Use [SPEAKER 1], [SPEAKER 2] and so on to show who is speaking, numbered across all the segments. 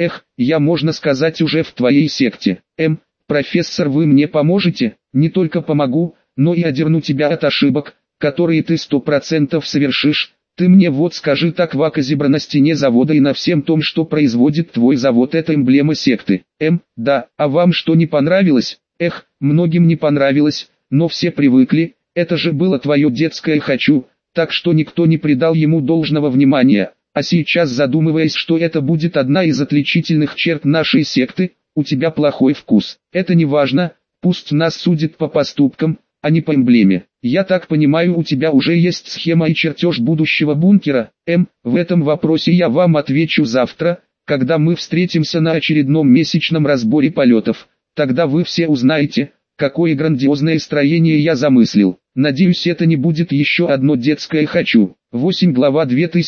[SPEAKER 1] Эх, я, можно сказать, уже в твоей секте. Профессор, вы мне поможете? Не только помогу, но и одерну тебя от ошибок, которые ты 100% совершишь. Ты мне вот скажи, так вакозебра на стене завода и на всем том, что производит твой завод, это эмблема секты. Да, а вам что, не понравилось? Эх, многим не понравилось, но все привыкли, это же было твое детское «хочу», так что никто не придал ему должного внимания. А сейчас, задумываясь, что это будет одна из отличительных черт нашей секты, у тебя плохой вкус. Это не важно, пусть нас судят по поступкам, а не по эмблеме. Я так понимаю, у тебя уже есть схема и чертеж будущего бункера. В этом вопросе я вам отвечу завтра, когда мы встретимся на очередном месячном разборе полетов. Тогда вы все узнаете, какое грандиозное строение я замыслил. Надеюсь, это не будет еще одно детское «хочу». 8 глава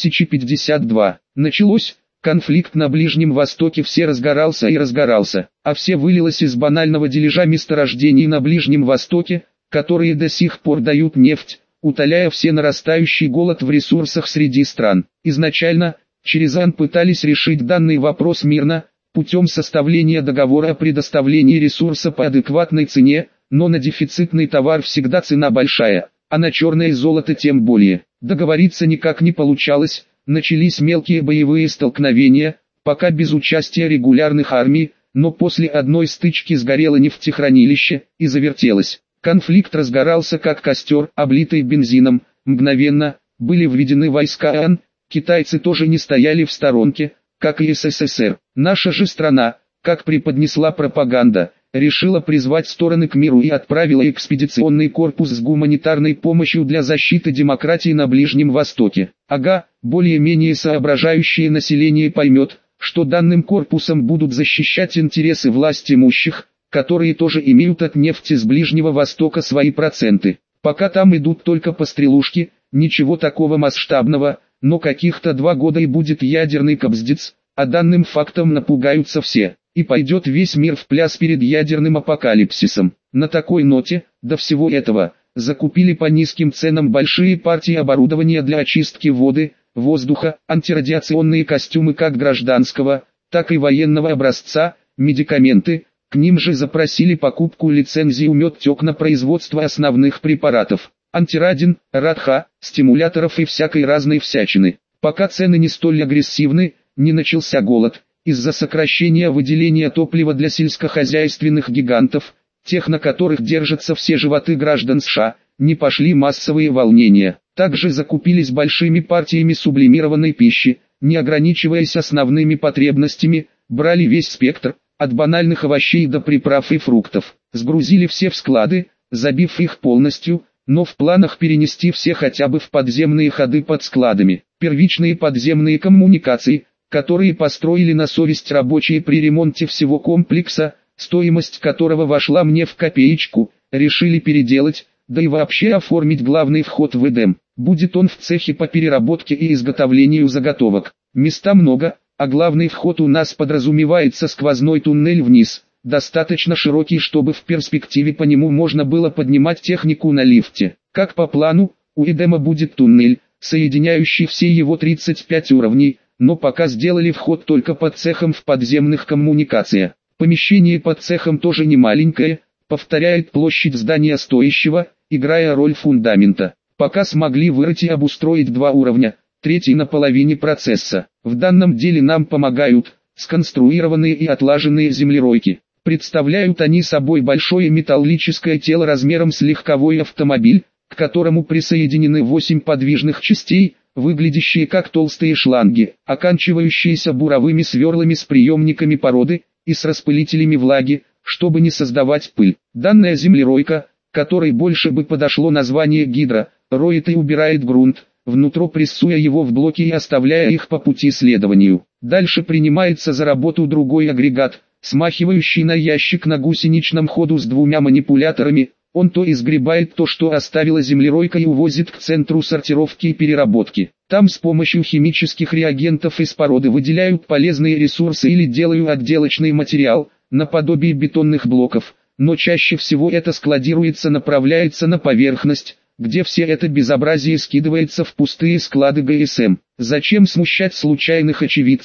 [SPEAKER 1] 2052. Началось. Конфликт на Ближнем Востоке все разгорался и разгорался, а все вылилось из банального дележа месторождений на Ближнем Востоке, которые до сих пор дают нефть, утоляя все нарастающий голод в ресурсах среди стран. Изначально, через ООН пытались решить данный вопрос мирно, путем составления договора о предоставлении ресурса по адекватной цене, но на дефицитный товар всегда цена большая, а на черное золото тем более. Договориться никак не получалось, начались мелкие боевые столкновения, пока без участия регулярных армий, но после одной стычки сгорело нефтехранилище и завертелось. Конфликт разгорался как костер, облитый бензином, мгновенно, были введены войска ООН, китайцы тоже не стояли в сторонке, как и СССР. Наша же страна, как преподнесла пропаганда, решила призвать стороны к миру и отправила экспедиционный корпус с гуманитарной помощью для защиты демократии на Ближнем Востоке. Ага, более-менее соображающее население поймет, что данным корпусом будут защищать интересы власть имущих, которые тоже имеют от нефти с Ближнего Востока свои проценты. Пока там идут только пострелушки, ничего такого масштабного, но каких-то 2 года и будет ядерный кобздец, а данным фактом напугаются все, и пойдет весь мир в пляс перед ядерным апокалипсисом. На такой ноте, до всего этого, закупили по низким ценам большие партии оборудования для очистки воды, воздуха, антирадиационные костюмы как гражданского, так и военного образца, медикаменты. К ним же запросили покупку лицензии «Медтек» на производство основных препаратов, антирадин, радха, стимуляторов и всякой разной всячины. Пока цены не столь агрессивны, не начался голод, из-за сокращения выделения топлива для сельскохозяйственных гигантов, тех, на которых держатся все животы граждан США, не пошли массовые волнения. Также закупились большими партиями сублимированной пищи, не ограничиваясь основными потребностями, брали весь спектр, от банальных овощей до приправ и фруктов, сгрузили все в склады, забив их полностью, но в планах перенести все хотя бы в подземные ходы под складами. Первичные подземные коммуникации, которые построили на совесть рабочие при ремонте всего комплекса, стоимость которого вошла мне в копеечку, решили переделать, да и вообще оформить главный вход в Эдем. Будет он в цехе по переработке и изготовлению заготовок. Места много, а главный вход у нас подразумевается сквозной туннель вниз, достаточно широкий, чтобы в перспективе по нему можно было поднимать технику на лифте. Как по плану, у Эдема будет туннель, соединяющий все его 35 уровней, но пока сделали вход только под цехом в подземных коммуникациях. Помещение под цехом тоже не маленькое, повторяет площадь здания стоящего, играя роль фундамента. Пока смогли вырыть и обустроить 2 уровня, 3 на половине процесса. В данном деле нам помогают сконструированные и отлаженные землеройки. Представляют они собой большое металлическое тело размером с легковой автомобиль, к которому присоединены 8 подвижных частей, выглядящие как толстые шланги, оканчивающиеся буровыми сверлами с приемниками породы и с распылителями влаги, чтобы не создавать пыль. Данная землеройка, которой больше бы подошло название гидро, роет и убирает грунт, внутрь прессуя его в блоки и оставляя их по пути следованию. Дальше принимается за работу другой агрегат, смахивающий на ящик на гусеничном ходу с 2 манипуляторами. Он то изгребает то, что оставила землеройка, и увозит к центру сортировки и переработки. Там с помощью химических реагентов из породы выделяют полезные ресурсы или делают отделочный материал, наподобие бетонных блоков, но чаще всего это складируется, направляется на поверхность, где все это безобразие скидывается в пустые склады ГСМ. Зачем смущать случайных очевидцев,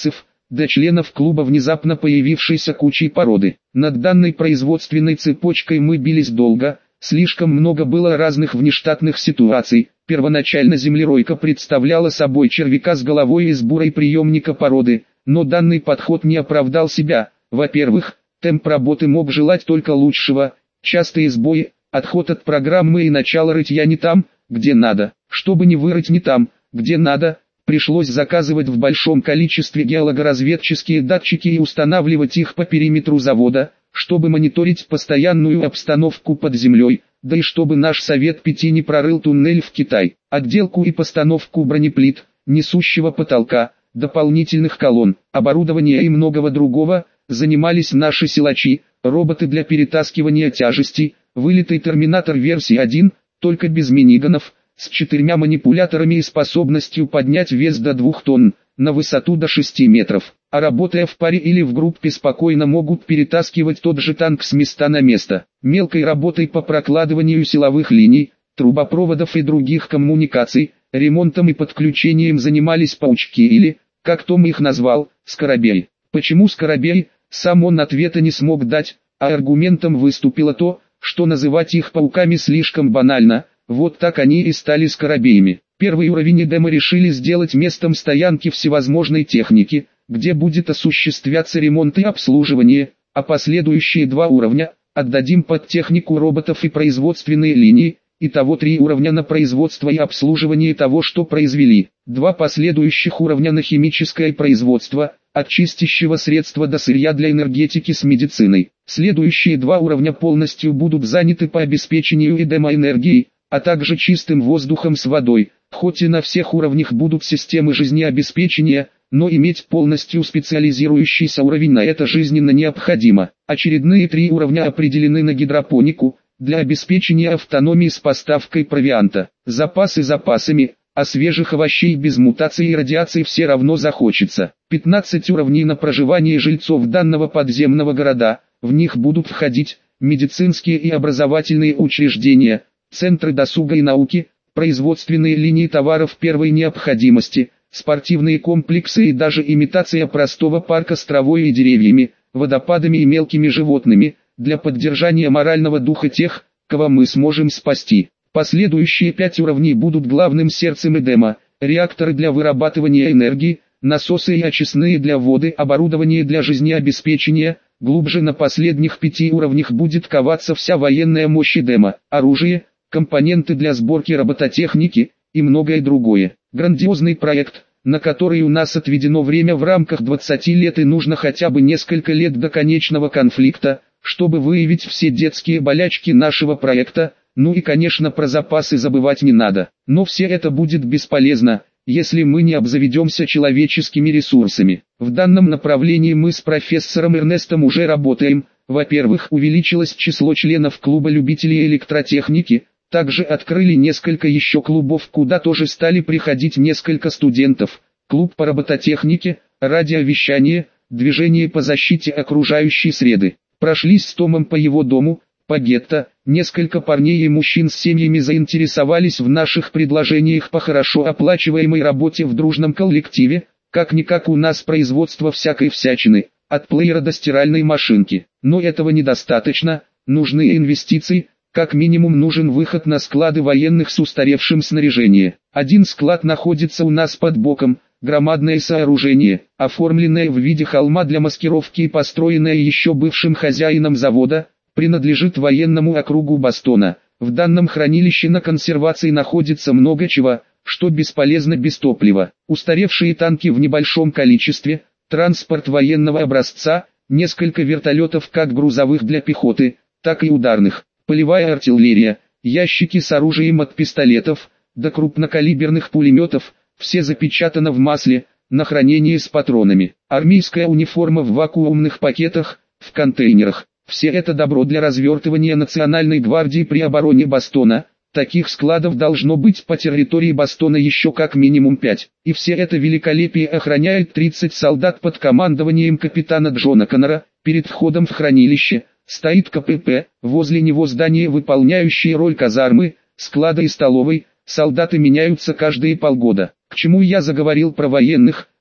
[SPEAKER 1] до членов клуба внезапно появившейся кучей породы. Над данной производственной цепочкой мы бились долго, слишком много было разных внештатных ситуаций. Первоначально землеройка представляла собой червяка с головой из бурой приемника породы, но данный подход не оправдал себя. Во-первых, темп работы мог желать только лучшего, частые сбои, отход от программы и начало рытья не там, где надо. Чтобы не вырыть не там, где надо, пришлось заказывать в большом количестве геологоразведческие датчики и устанавливать их по периметру завода, чтобы мониторить постоянную обстановку под землей, да и чтобы наш Совет 5 не прорыл туннель в Китай. Отделку и постановку бронеплит, несущего потолка, дополнительных колонн, оборудования и многого другого занимались наши силачи, роботы для перетаскивания тяжестей, вылитый терминатор версии 1, только без миниганов, с 4 манипуляторами и способностью поднять вес до 2 тонн, на высоту до 6 метров, а работая в паре или в группе спокойно могут перетаскивать тот же танк с места на место. Мелкой работой по прокладыванию силовых линий, трубопроводов и других коммуникаций, ремонтом и подключением занимались паучки или, как Том их назвал, скоробей. Почему скоробей? Сам он ответа не смог дать, а аргументом выступило то, что называть их пауками слишком банально, вот так они и стали скоробеями. Первый уровень Эдема решили сделать местом стоянки всевозможной техники, где будет осуществляться ремонт и обслуживание, а последующие 2 уровня отдадим под технику роботов и производственные линии, итого 3 уровня на производство и обслуживание того, что произвели. 2 последующих уровня на химическое производство, от чистящего средства до сырья для энергетики с медициной. Следующие 2 уровня полностью будут заняты по обеспечению Эдема энергией, а также чистым воздухом с водой. Хоть и на всех уровнях будут системы жизнеобеспечения, но иметь полностью специализирующийся уровень на это жизненно необходимо. Очередные 3 уровня определены на гидропонику, для обеспечения автономии с поставкой провианта. Запасы запасами, а свежих овощей без мутаций и радиации все равно захочется. 15 уровней на проживание жильцов данного подземного города, в них будут входить медицинские и образовательные учреждения, центры досуга и науки, производственные линии товаров первой необходимости, спортивные комплексы и даже имитация простого парка с травой и деревьями, водопадами и мелкими животными, для поддержания морального духа тех, кого мы сможем спасти. Последующие 5 уровней будут главным сердцем Эдема, реакторы для вырабатывания энергии, насосы и очистные для воды, оборудование для жизнеобеспечения. Глубже на последних 5 уровнях будет коваться вся военная мощь Эдема, оружие, компоненты для сборки робототехники и многое другое. Грандиозный проект, на который у нас отведено время в рамках 20 лет и нужно хотя бы несколько лет до конечного конфликта, чтобы выявить все детские болячки нашего проекта. Ну и конечно про запасы забывать не надо. Но все это будет бесполезно, если мы не обзаведемся человеческими ресурсами. В данном направлении мы с профессором Эрнестом уже работаем. Во-первых, увеличилось число членов клуба любителей электротехники. Также открыли несколько еще клубов, куда тоже стали приходить несколько студентов. Клуб по робототехнике, радиовещание, движение по защите окружающей среды. Прошлись с Томом по его дому, по гетто. Несколько парней и мужчин с семьями заинтересовались в наших предложениях по хорошо оплачиваемой работе в дружном коллективе. Как-никак у нас производство всякой всячины, от плеера до стиральной машинки. Но этого недостаточно, нужны инвестиции. Как минимум нужен выход на склады военных с устаревшим снаряжением. Один склад находится у нас под боком, громадное сооружение, оформленное в виде холма для маскировки и построенное еще бывшим хозяином завода, принадлежит военному округу Бостона. В данном хранилище на консервации находится много чего, что бесполезно без топлива. Устаревшие танки в небольшом количестве, транспорт военного образца, несколько вертолетов как грузовых для пехоты, так и ударных. Полевая артиллерия, ящики с оружием от пистолетов до крупнокалиберных пулеметов, все запечатано в масле, на хранение с патронами. Армейская униформа в вакуумных пакетах, в контейнерах. Все это добро для развертывания Национальной гвардии при обороне Бостона. Таких складов должно быть по территории Бостона еще как минимум 5. И все это великолепие охраняет 30 солдат под командованием капитана Джона Коннора. Перед входом в хранилище стоит КПП, возле него здание, выполняющее роль казармы, склада и столовой. Солдаты меняются каждые полгода. К чему я заговорил про военных?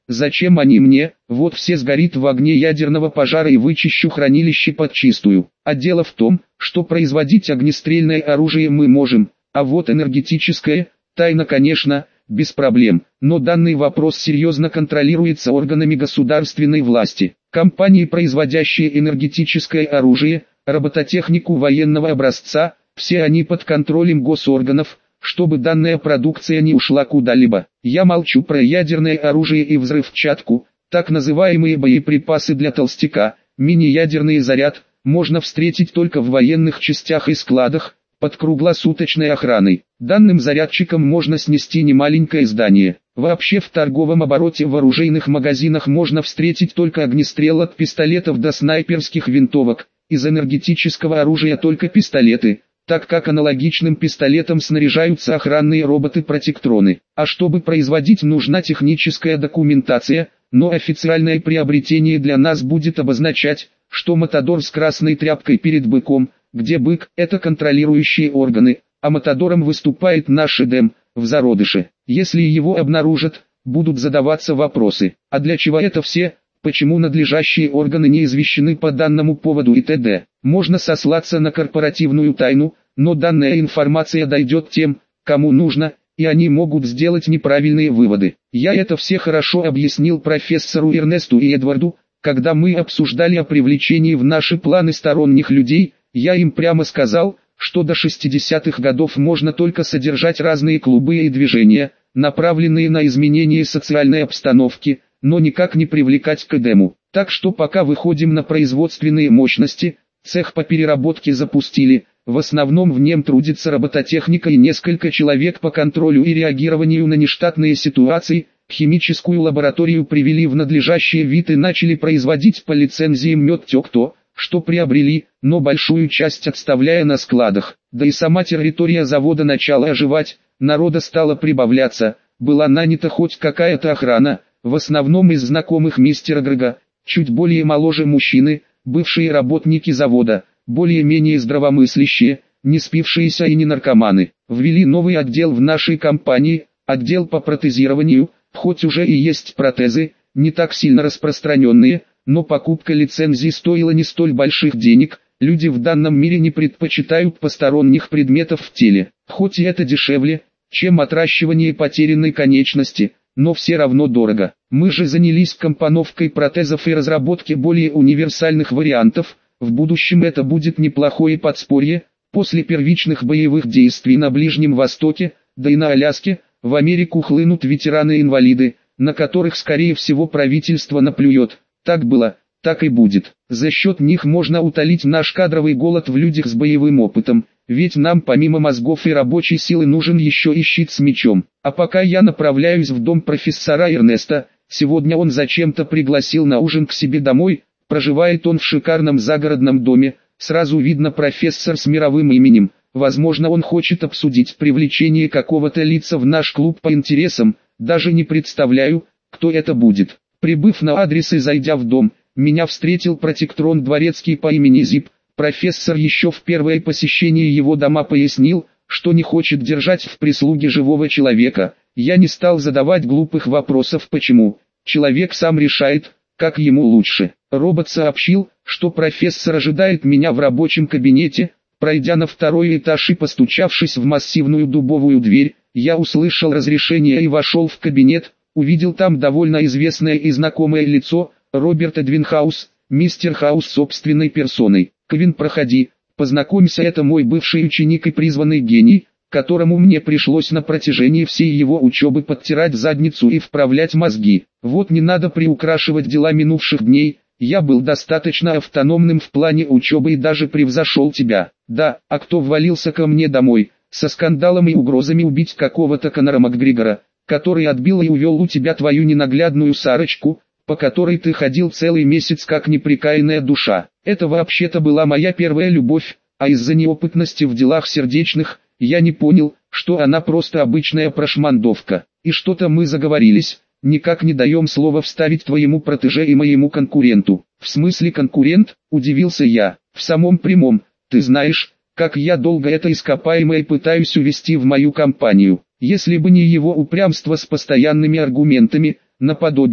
[SPEAKER 1] Зачем они мне? Вот все сгорит в огне ядерного пожара и вычищу хранилище подчистую. А дело в том, что производить огнестрельное оружие мы можем, а вот энергетическое, тайна конечно, без проблем, но данный вопрос серьезно контролируется органами государственной власти. Компании, производящие энергетическое оружие, робототехнику военного образца, все они под контролем госорганов, чтобы данная продукция не ушла куда-либо. Я молчу про ядерное оружие и взрывчатку, так называемые боеприпасы для толстяка, мини-ядерный заряд, можно встретить только в военных частях и складах, под круглосуточной охраной. Данным зарядчиком можно снести немаленькое здание. Вообще в торговом обороте в оружейных магазинах можно встретить только огнестрел от пистолетов до снайперских винтовок, из энергетического оружия только пистолеты, так как аналогичным пистолетам снаряжаются охранные роботы-протектроны. А чтобы производить, нужна техническая документация, но официальное приобретение для нас будет обозначать, что Матадор с красной тряпкой перед быком, где бык – это контролирующие органы, а Матадором выступает наш Эдем, в зародыше. Если его обнаружат, будут задаваться вопросы, а для чего это все, почему надлежащие органы не извещены по данному поводу и т.д. Можно сослаться на корпоративную тайну, но данная информация дойдет тем, кому нужно, и они могут сделать неправильные выводы. Я это все хорошо объяснил профессору Эрнесту и Эдварду, когда мы обсуждали о привлечении в наши планы сторонних людей. Я им прямо сказал, что до 60-х годов можно только содержать разные клубы и движения, направленные на изменение социальной обстановки, но никак не привлекать к Эдему. Так что пока выходим на производственные мощности, цех по переработке запустили, в основном в нем трудится робототехника и несколько человек по контролю и реагированию на нештатные ситуации, химическую лабораторию привели в надлежащий вид и начали производить по лицензиям мед те-кто, что приобрели, но большую часть отставляя на складах. Да и сама территория завода начала оживать, народа стало прибавляться, была нанята хоть какая-то охрана, в основном из знакомых мистера Грега, чуть более моложе мужчины, бывшие работники завода, более-менее здравомыслящие, не спившиеся и не наркоманы. Ввели новый отдел в нашей компании, отдел по протезированию, хоть уже и есть протезы, не так сильно распространенные, но покупка лицензии стоила не столь больших денег, люди в данном мире не предпочитают посторонних предметов в теле, хоть и это дешевле, чем отращивание потерянной конечности, но все равно дорого. Мы же занялись компоновкой протезов и разработке более универсальных вариантов, в будущем это будет неплохое подспорье, после первичных боевых действий на Ближнем Востоке, да и на Аляске, в Америку хлынут ветераны-инвалиды, на которых скорее всего правительство наплюет. Так было, так и будет. За счет них можно утолить наш кадровый голод в людях с боевым опытом, ведь нам помимо мозгов и рабочей силы нужен еще и щит с мечом. А пока я направляюсь в дом профессора Эрнеста, сегодня он зачем-то пригласил на ужин к себе домой, проживает он в шикарном загородном доме, сразу видно профессор с мировым именем, возможно он хочет обсудить привлечение какого-то лица в наш клуб по интересам, даже не представляю, кто это будет. Прибыв на адрес и зайдя в дом, меня встретил протектрон дворецкий по имени Зип. Профессор еще в первое посещение его дома пояснил, что не хочет держать в прислуге живого человека. Я не стал задавать глупых вопросов почему. Человек сам решает, как ему лучше. Робот сообщил, что профессор ожидает меня в рабочем кабинете. Пройдя на второй этаж и постучавшись в массивную дубовую дверь, я услышал разрешение и вошел в кабинет. Увидел там довольно известное и знакомое лицо, Роберт Эдвинхаус, мистер Хаус собственной персоной. «Квин, проходи, познакомься, это мой бывший ученик и призванный гений, которому мне пришлось на протяжении всей его учебы подтирать задницу и вправлять мозги. Вот не надо приукрашивать дела минувших дней, я был достаточно автономным в плане учебы и даже превзошел тебя. Да, а кто ввалился ко мне домой, со скандалом и угрозами убить какого-то Конора Макгрегора, который отбил и увел у тебя твою ненаглядную Сарочку, по которой ты ходил целый месяц как неприкаянная душа. Это вообще-то была моя первая любовь, а из-за неопытности в делах сердечных, я не понял, что она просто обычная прошмандовка. И что-то мы заговорились, никак не даем слова вставить твоему протеже и моему конкуренту». «В смысле конкурент?» – удивился я. «В самом прямом, ты знаешь, как я долго это ископаемое пытаюсь увести в мою компанию. Если бы не его упрямство с постоянными аргументами, наподобие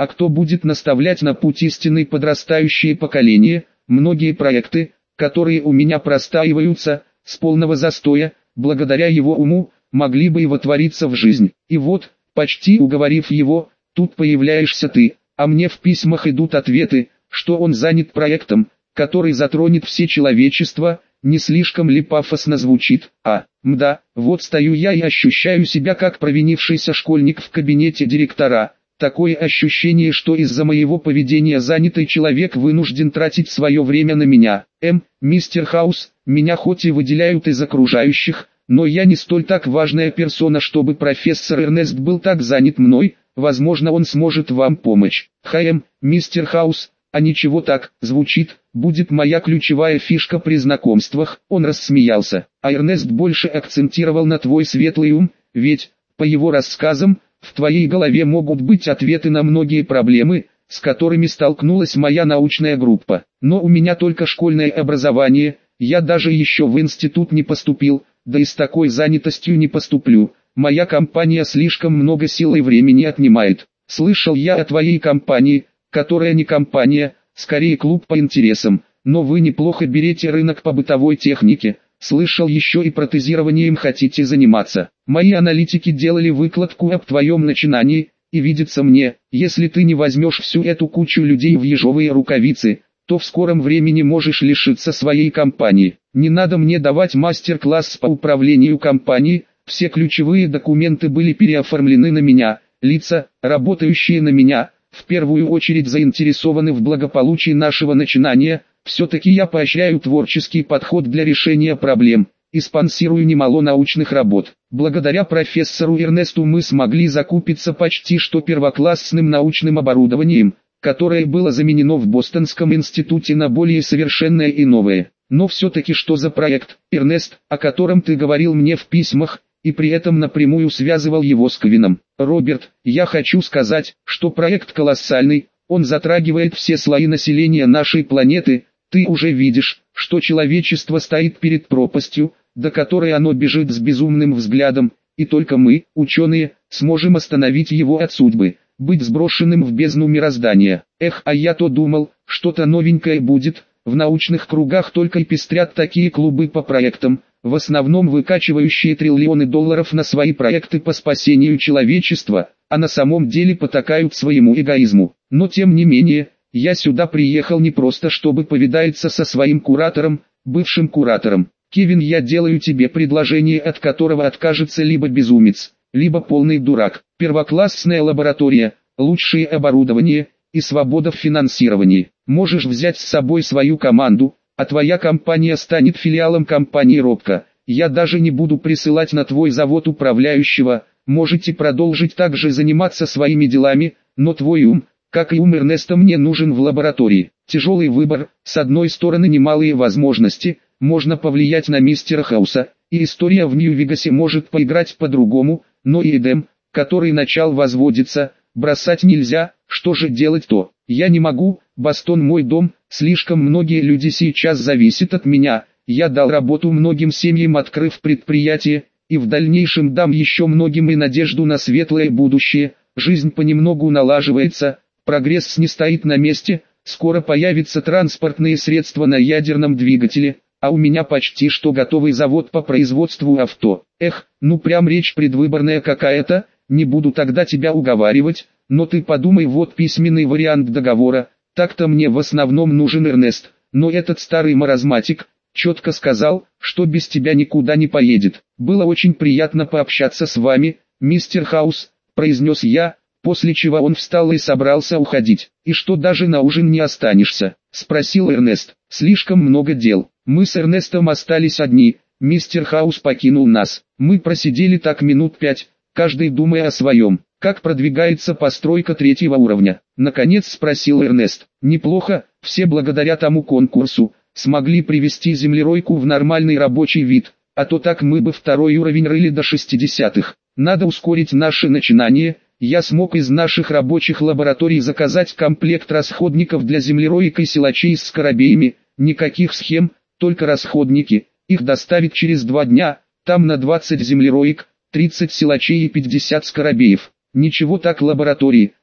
[SPEAKER 1] А кто будет наставлять на путь истинный подрастающее поколение? Многие проекты, которые у меня простаиваются, с полного застоя, благодаря его уму, могли бы и вотвориться в жизнь. И вот, почти уговорив его, тут появляешься ты, а мне в письмах идут ответы, что он занят проектом, который затронет все человечество. Не слишком ли пафосно звучит? Мда, вот стою я и ощущаю себя как провинившийся школьник в кабинете директора. Такое ощущение, что из-за моего поведения занятый человек вынужден тратить свое время на меня. Мистер Хаус, меня хоть и выделяют из окружающих, но я не столь так важная персона, чтобы профессор Эрнест был так занят мной. Возможно, он сможет вам помочь. Мистер Хаус, а ничего так, звучит, будет моя ключевая фишка при знакомствах. Он рассмеялся, а Эрнест больше акцентировал на твой светлый ум, ведь, по его рассказам, в твоей голове могут быть ответы на многие проблемы, с которыми столкнулась моя научная группа. Но у меня только школьное образование, я даже еще в институт не поступил, да и с такой занятостью не поступлю. Моя компания слишком много сил и времени отнимает. Слышал я о твоей компании, которая не компания, скорее клуб по интересам, но вы неплохо берете рынок по бытовой технике. Слышал, еще и протезированием хотите заниматься. Мои аналитики делали выкладку об твоем начинании, и видится мне, если ты не возьмешь всю эту кучу людей в ежовые рукавицы, то в скором времени можешь лишиться своей компании. Не надо мне давать мастер-класс по управлению компанией, все ключевые документы были переоформлены на меня, лица, работающие на меня, в первую очередь заинтересованы в благополучии нашего начинания. Все-таки я поощряю творческий подход для решения проблем и спонсирую немало научных работ. Благодаря профессору Эрнесту мы смогли закупиться почти что первоклассным научным оборудованием, которое было заменено в Бостонском институте на более совершенное и новое. Но все-таки что за проект, Эрнест, о котором ты говорил мне в письмах, и при этом напрямую связывал его с Кевином? Роберт, я хочу сказать, что проект колоссальный, он затрагивает все слои населения нашей планеты. Ты уже видишь, что человечество стоит перед пропастью, до которой оно бежит с безумным взглядом, и только мы, ученые, сможем остановить его от судьбы, быть сброшенным в бездну мироздания. А я-то думал, что-то новенькое будет. В научных кругах только и пестрят такие клубы по проектам, в основном выкачивающие триллионы долларов на свои проекты по спасению человечества, а на самом деле потакают своему эгоизму. Но тем не менее, я сюда приехал не просто чтобы повидаться со своим куратором, бывшим куратором. Кевин, я делаю тебе предложение, от которого откажется либо безумец, либо полный дурак. Первоклассная лаборатория, лучшее оборудование и свобода в финансировании. Можешь взять с собой свою команду, а твоя компания станет филиалом компании Робко. Я даже не буду присылать на твой завод управляющего, можете продолжить также заниматься своими делами, но твой ум, как и ум Эрнеста, мне нужен в лаборатории. Тяжелый выбор, с одной стороны немалые возможности, можно повлиять на мистера Хауса, и история в Нью-Вегасе может поиграть по-другому, но и Эдем, который начал возводиться, бросать нельзя. Что же делать-то? Я не могу, Бостон мой дом, слишком многие люди сейчас зависят от меня, я дал работу многим семьям, открыв предприятие, и в дальнейшем дам еще многим и надежду на светлое будущее. Жизнь понемногу налаживается, прогресс не стоит на месте, скоро появятся транспортные средства на ядерном двигателе, а у меня почти что готовый завод по производству авто. Ну прям речь предвыборная какая-то, не буду тогда тебя уговаривать, но ты подумай, вот письменный вариант договора. Так-то мне в основном нужен Эрнест, но этот старый маразматик четко сказал, что без тебя никуда не поедет. Было очень приятно пообщаться с вами, мистер Хаус, произнес я, после чего он встал и собрался уходить. И что, даже на ужин не останешься? Спросил Эрнест. Слишком много дел. Мы с Эрнестом остались одни, мистер Хаус покинул нас. Мы просидели так минут 5, каждый думая о своем. Как продвигается постройка 3-го уровня? Наконец спросил Эрнест. Неплохо, все благодаря тому конкурсу смогли привести землеройку в нормальный рабочий вид, а то так мы бы 2-й уровень рыли до 60-х. Надо ускорить наше начинание. Я смог из наших рабочих лабораторий заказать комплект расходников для землероек и силачей с скоробеями. Никаких схем, только расходники. Их доставят через 2 дня, там на 20 землероек, 30 силачей и 50 скоробеев. Ничего так лаборатории,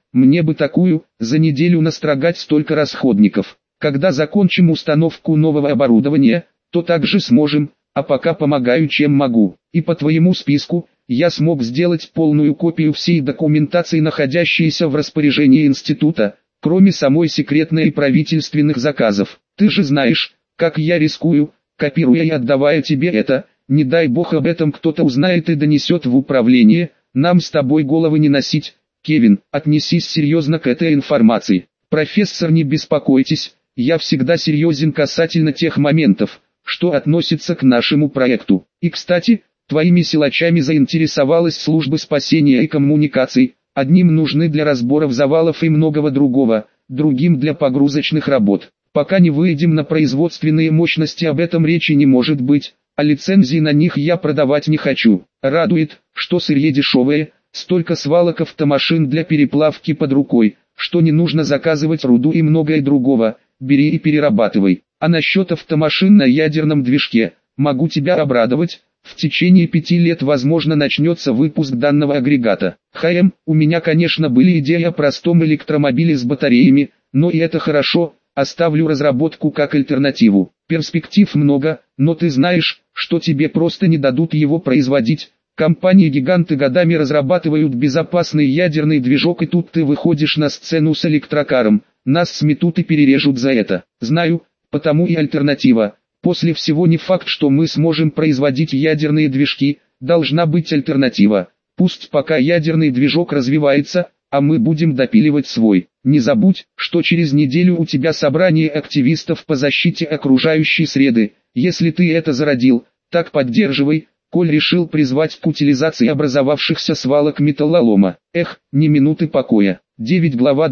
[SPEAKER 1] мне бы такую, за неделю настрогать столько расходников. Когда закончим установку нового оборудования, то также сможем, а пока помогаю чем могу. И по твоему списку, я смог сделать полную копию всей документации, находящейся в распоряжении института, кроме самой секретной и правительственных заказов. Ты же знаешь, как я рискую, копируя и отдавая тебе это, не дай бог об этом кто-то узнает и донесет в управление, нам с тобой головы не носить. Кевин, отнесись серьезно к этой информации. Профессор, не беспокойтесь, я всегда серьезен касательно тех моментов, что относятся к нашему проекту. И кстати, твоими силачами заинтересовалась служба спасения и коммуникаций, одним нужны для разборов завалов и многого другого, другим для погрузочных работ. Пока не выйдем на производственные мощности, об этом речи не может быть, а лицензии на них я продавать не хочу. Радует, что сырье дешевое, столько свалок автомашин для переплавки под рукой, что не нужно заказывать руду и многое другого, бери и перерабатывай. А насчет автомашин на ядерном движке, могу тебя обрадовать, в течение 5 лет возможно начнется выпуск данного агрегата. У меня конечно были идеи о простом электромобиле с батареями, но и это хорошо, оставлю разработку как альтернативу. Перспектив много, но ты знаешь, что тебе просто не дадут его производить. Компании-гиганты годами разрабатывают безопасный ядерный движок, и тут ты выходишь на сцену с электрокаром, нас сметут и перережут за это. Знаю, потому и альтернатива. После всего не факт, что мы сможем производить ядерные движки, должна быть альтернатива. Пусть пока ядерный движок развивается, а мы будем допиливать свой. Не забудь, что через неделю у тебя собрание активистов по защите окружающей среды. Если ты это зародил, так поддерживай. Коль решил призвать к утилизации образовавшихся свалок металлолома. Ни минуты покоя. 9 глава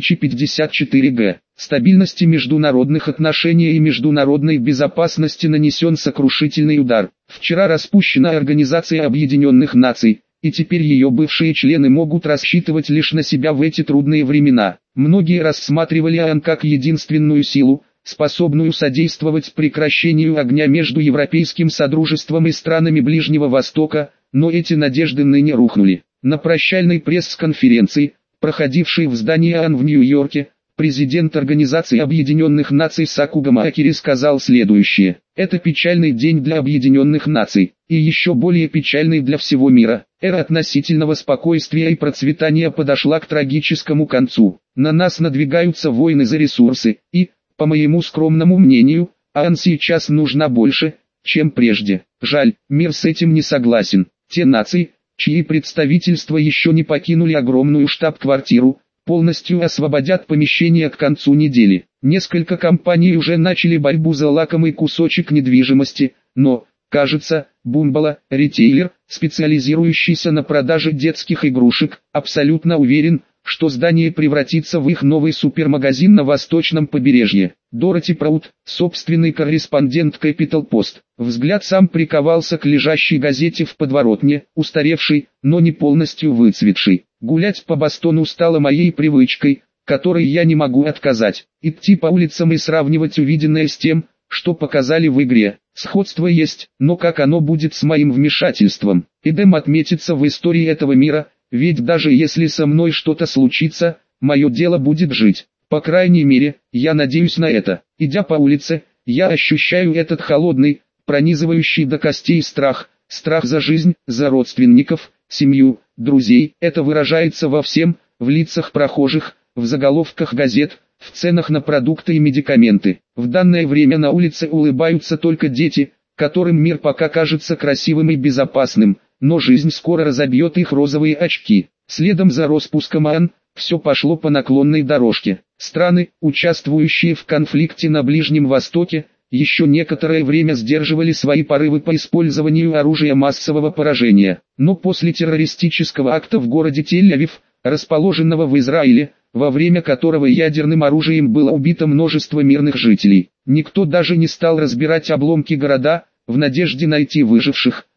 [SPEAKER 1] 2054 г. Стабильности международных отношений и международной безопасности нанесен сокрушительный удар. Вчера распущена Организация Объединенных Наций, и теперь ее бывшие члены могут рассчитывать лишь на себя в эти трудные времена. Многие рассматривали ООН как единственную силу, способную содействовать прекращению огня между Европейским Содружеством и странами Ближнего Востока, но эти надежды ныне рухнули. На прощальной пресс-конференции, проходившей в здании ООН в Нью-Йорке, президент Организации Объединенных Наций Сакуга Маакири сказал следующее: «Это печальный день для Объединенных Наций, и еще более печальный для всего мира. Эра относительного спокойствия и процветания подошла к трагическому концу. На нас надвигаются войны за ресурсы, и, по моему скромному мнению, ООН сейчас нужна больше, чем прежде. Жаль, мир с этим не согласен. Те нации, чьи представительства еще не покинули огромную штаб-квартиру, полностью освободят помещения к концу недели. Несколько компаний уже начали борьбу за лакомый кусочек недвижимости, но, кажется, Бумбала, ритейлер, специализирующийся на продаже детских игрушек, абсолютно уверен, что здание превратится в их новый супермагазин на восточном побережье. Дороти Праут, собственный корреспондент Capital Post. Взгляд сам приковался к лежащей газете в подворотне, устаревшей, но не полностью выцветшей. Гулять по Бостону стало моей привычкой, которой я не могу отказать. Идти по улицам и сравнивать увиденное с тем, что показали в игре. Сходство есть, но как оно будет с моим вмешательством? Эдем отметится в истории этого мира, ведь даже если со мной что-то случится, мое дело будет жить. По крайней мере, я надеюсь на это. Идя по улице, я ощущаю этот холодный, пронизывающий до костей страх. Страх за жизнь, за родственников, семью, друзей. Это выражается во всем, в лицах прохожих, в заголовках газет, в ценах на продукты и медикаменты. В данное время на улице улыбаются только дети, которым мир пока кажется красивым и безопасным, но жизнь скоро разобьет их розовые очки. Следом за распуском ООН, все пошло по наклонной дорожке. Страны, участвующие в конфликте на Ближнем Востоке, еще некоторое время сдерживали свои порывы по использованию оружия массового поражения. Но после террористического акта в городе Тель-Авив, расположенного в Израиле, во время которого ядерным оружием было убито множество мирных жителей, никто даже не стал разбирать обломки города, в надежде найти выживших.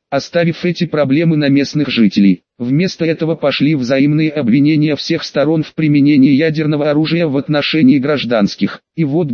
[SPEAKER 1] оставив эти проблемы на местных жителей. Вместо этого пошли взаимные обвинения всех сторон в применении ядерного оружия в отношении гражданских. И вот к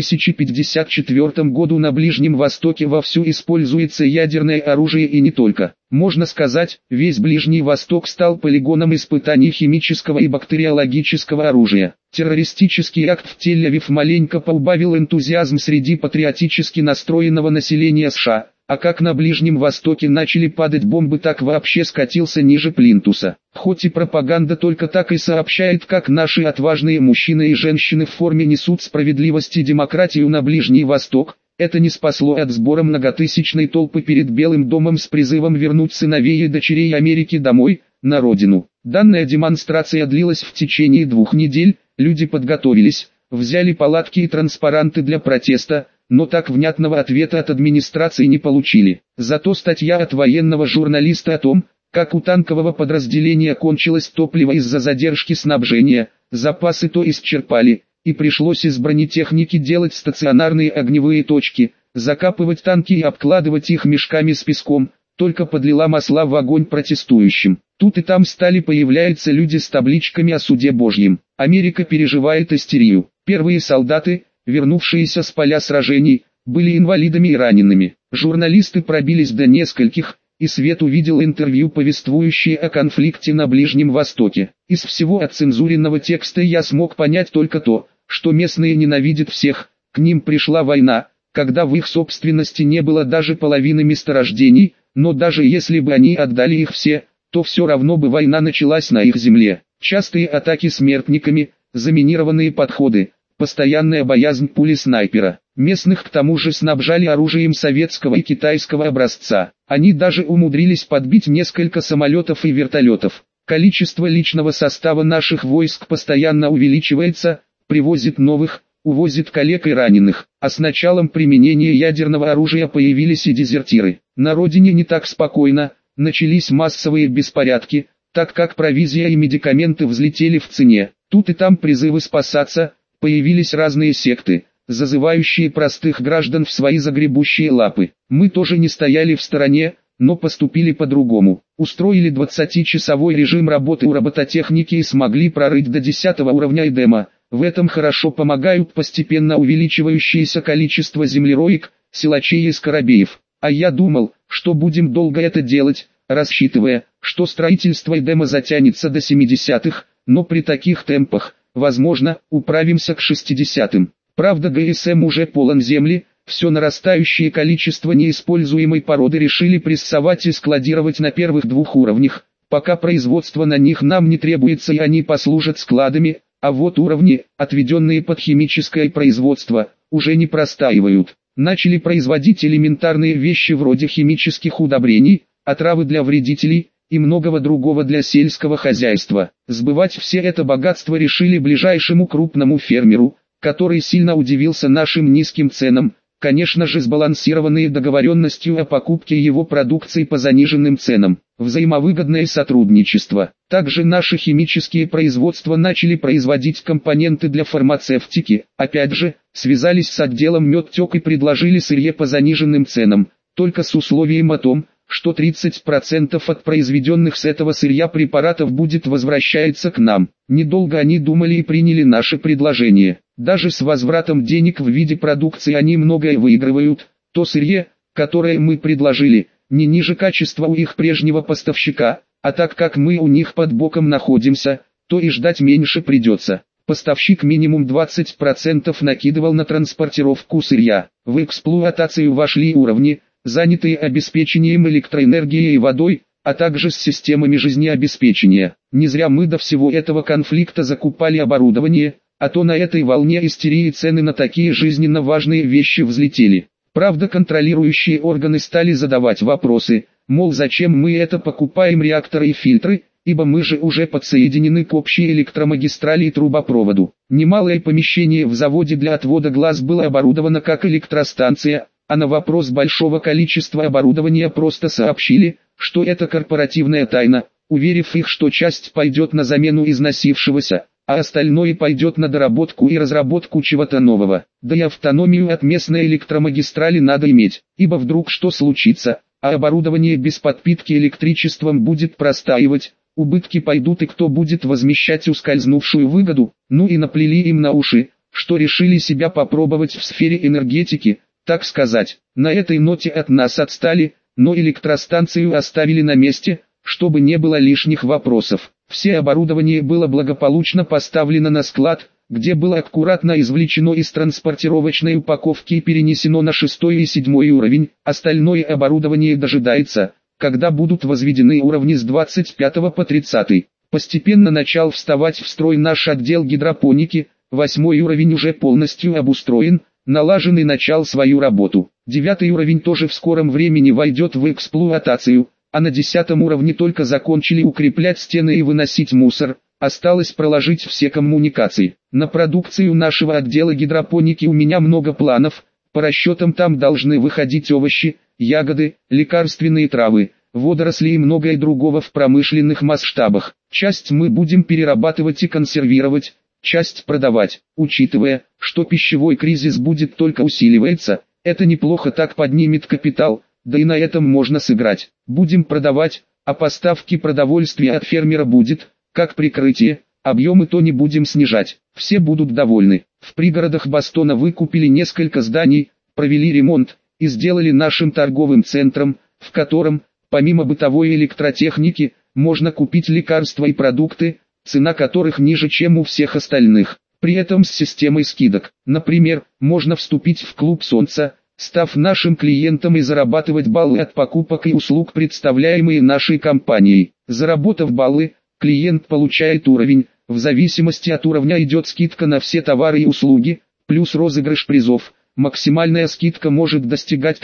[SPEAKER 1] 2054 году на Ближнем Востоке вовсю используется ядерное оружие и не только. Можно сказать, весь Ближний Восток стал полигоном испытаний химического и бактериологического оружия. Террористический акт в Тель-Авив маленько поубавил энтузиазм среди патриотически настроенного населения США. А как на Ближнем Востоке начали падать бомбы, так вообще скатился ниже плинтуса. Хоть и пропаганда только так и сообщает, как наши отважные мужчины и женщины в форме несут справедливость и демократию на Ближний Восток, это не спасло от сбора многотысячной толпы перед Белым домом с призывом вернуть сыновей и дочерей Америки домой, на родину. Данная демонстрация длилась в течение 2 недель, люди подготовились, взяли палатки и транспаранты для протеста, но так внятного ответа от администрации не получили. Зато статья от военного журналиста о том, как у танкового подразделения кончилось топливо из-за задержки снабжения, запасы то исчерпали, и пришлось из бронетехники делать стационарные огневые точки, закапывать танки и обкладывать их мешками с песком, только подлила масла в огонь протестующим. Тут и там стали появляться люди с табличками о суде Божьем. Америка переживает истерию. Первые солдаты, вернувшиеся с поля сражений, были инвалидами и ранеными. Журналисты пробились до нескольких, и свет увидел интервью, повествующие о конфликте на Ближнем Востоке. Из всего отцензуренного текста я смог понять только то, что местные ненавидят всех, к ним пришла война, когда в их собственности не было даже половины месторождений, но даже если бы они отдали их все, то все равно бы война началась на их земле. Частые атаки смертниками, заминированные подходы, постоянная боязнь пули снайпера. Местных к тому же снабжали оружием советского и китайского образца. Они даже умудрились подбить несколько самолетов и вертолетов. Количество личного состава наших войск постоянно увеличивается, привозит новых, увозит коллег и раненых. А с началом применения ядерного оружия появились и дезертиры. На родине не так спокойно, начались массовые беспорядки, так как провизия и медикаменты взлетели в цене. Тут и там призывы спасаться, появились разные секты, зазывающие простых граждан в свои загребущие лапы. Мы тоже не стояли в стороне, но поступили по-другому. Устроили 20-часовой режим работы у робототехники и смогли прорыть до 10 уровня Эдема. В этом хорошо помогают постепенно увеличивающееся количество землероек, силачей и скоробеев. А я думал, что будем долго это делать, рассчитывая, что строительство Эдема затянется до 70-х, но при таких темпах, возможно, управимся к 60-м. Правда, ГСМ уже полон земли, все нарастающее количество неиспользуемой породы решили прессовать и складировать на первых 2 уровнях, пока производство на них нам не требуется и они послужат складами, а вот уровни, отведенные под химическое производство, уже не простаивают. Начали производить элементарные вещи вроде химических удобрений, отравы для вредителей и многого другого для сельского хозяйства. Сбывать все это богатство решили ближайшему крупному фермеру, который сильно удивился нашим низким ценам, конечно же сбалансированные договоренностью о покупке его продукции по заниженным ценам. Взаимовыгодное сотрудничество. Также наши химические производства начали производить компоненты для фармацевтики. Опять же, связались с отделом Медтек и предложили сырье по заниженным ценам, только с условием о том, что 30% от произведенных с этого сырья препаратов будет возвращаться к нам. Недолго они думали и приняли наше предложение. Даже с возвратом денег в виде продукции они многое выигрывают. То сырье, которое мы предложили, не ниже качества у их прежнего поставщика, а так как мы у них под боком находимся, то и ждать меньше придется. Поставщик минимум 20% накидывал на транспортировку сырья. В эксплуатацию вошли уровни, занятые обеспечением электроэнергией и водой, а также с системами жизнеобеспечения. Не зря мы до всего этого конфликта закупали оборудование, а то на этой волне истерии цены на такие жизненно важные вещи взлетели. Правда, контролирующие органы стали задавать вопросы, мол, зачем мы это покупаем реакторы и фильтры, ибо мы же уже подсоединены к общей электромагистрали и трубопроводу. Немалое помещение в заводе для отвода глаз было оборудовано как электростанция, а на вопрос большого количества оборудования просто сообщили, что это корпоративная тайна, уверив их, что часть пойдет на замену износившегося, а остальное пойдет на доработку и разработку чего-то нового. Да и автономию от местной электромагистрали надо иметь, ибо вдруг что случится, а оборудование без подпитки электричеством будет простаивать, убытки пойдут и кто будет возмещать ускользнувшую выгоду, ну и наплели им на уши, что решили себя попробовать в сфере энергетики, так сказать. На этой ноте от нас отстали, но электростанцию оставили на месте, чтобы не было лишних вопросов. Все оборудование было благополучно поставлено на склад, где было аккуратно извлечено из транспортировочной упаковки и перенесено на 6 и 7 уровень. Остальное оборудование дожидается, когда будут возведены уровни с 25 по 30. Постепенно начал вставать в строй наш отдел гидропоники, 8 уровень уже полностью обустроен, налажен и начал свою работу. 9 уровень тоже в скором времени войдет в эксплуатацию, а на 10 уровне только закончили укреплять стены и выносить мусор, осталось проложить все коммуникации. На продукцию нашего отдела гидропоники у меня много планов, по расчетам там должны выходить овощи, ягоды, лекарственные травы, водоросли и многое другого в промышленных масштабах. Часть мы будем перерабатывать и консервировать, часть продавать. Учитывая, что пищевой кризис будет только усиливаться, это неплохо так поднимет капитал, да и на этом можно сыграть. Будем продавать, а поставки продовольствия от фермера будет, как прикрытие, объемы то не будем снижать. Все будут довольны. В пригородах Бостона выкупили несколько зданий, провели ремонт и сделали нашим торговым центром, в котором, помимо бытовой электротехники, можно купить лекарства и продукты, цена которых ниже, чем у всех остальных. При этом с системой скидок. Например, можно вступить в клуб Солнца, став нашим клиентом и зарабатывать баллы от покупок и услуг, представляемые нашей компанией. Заработав баллы, клиент получает уровень, в зависимости от уровня идет скидка на все товары и услуги, плюс розыгрыш призов. Максимальная скидка может достигать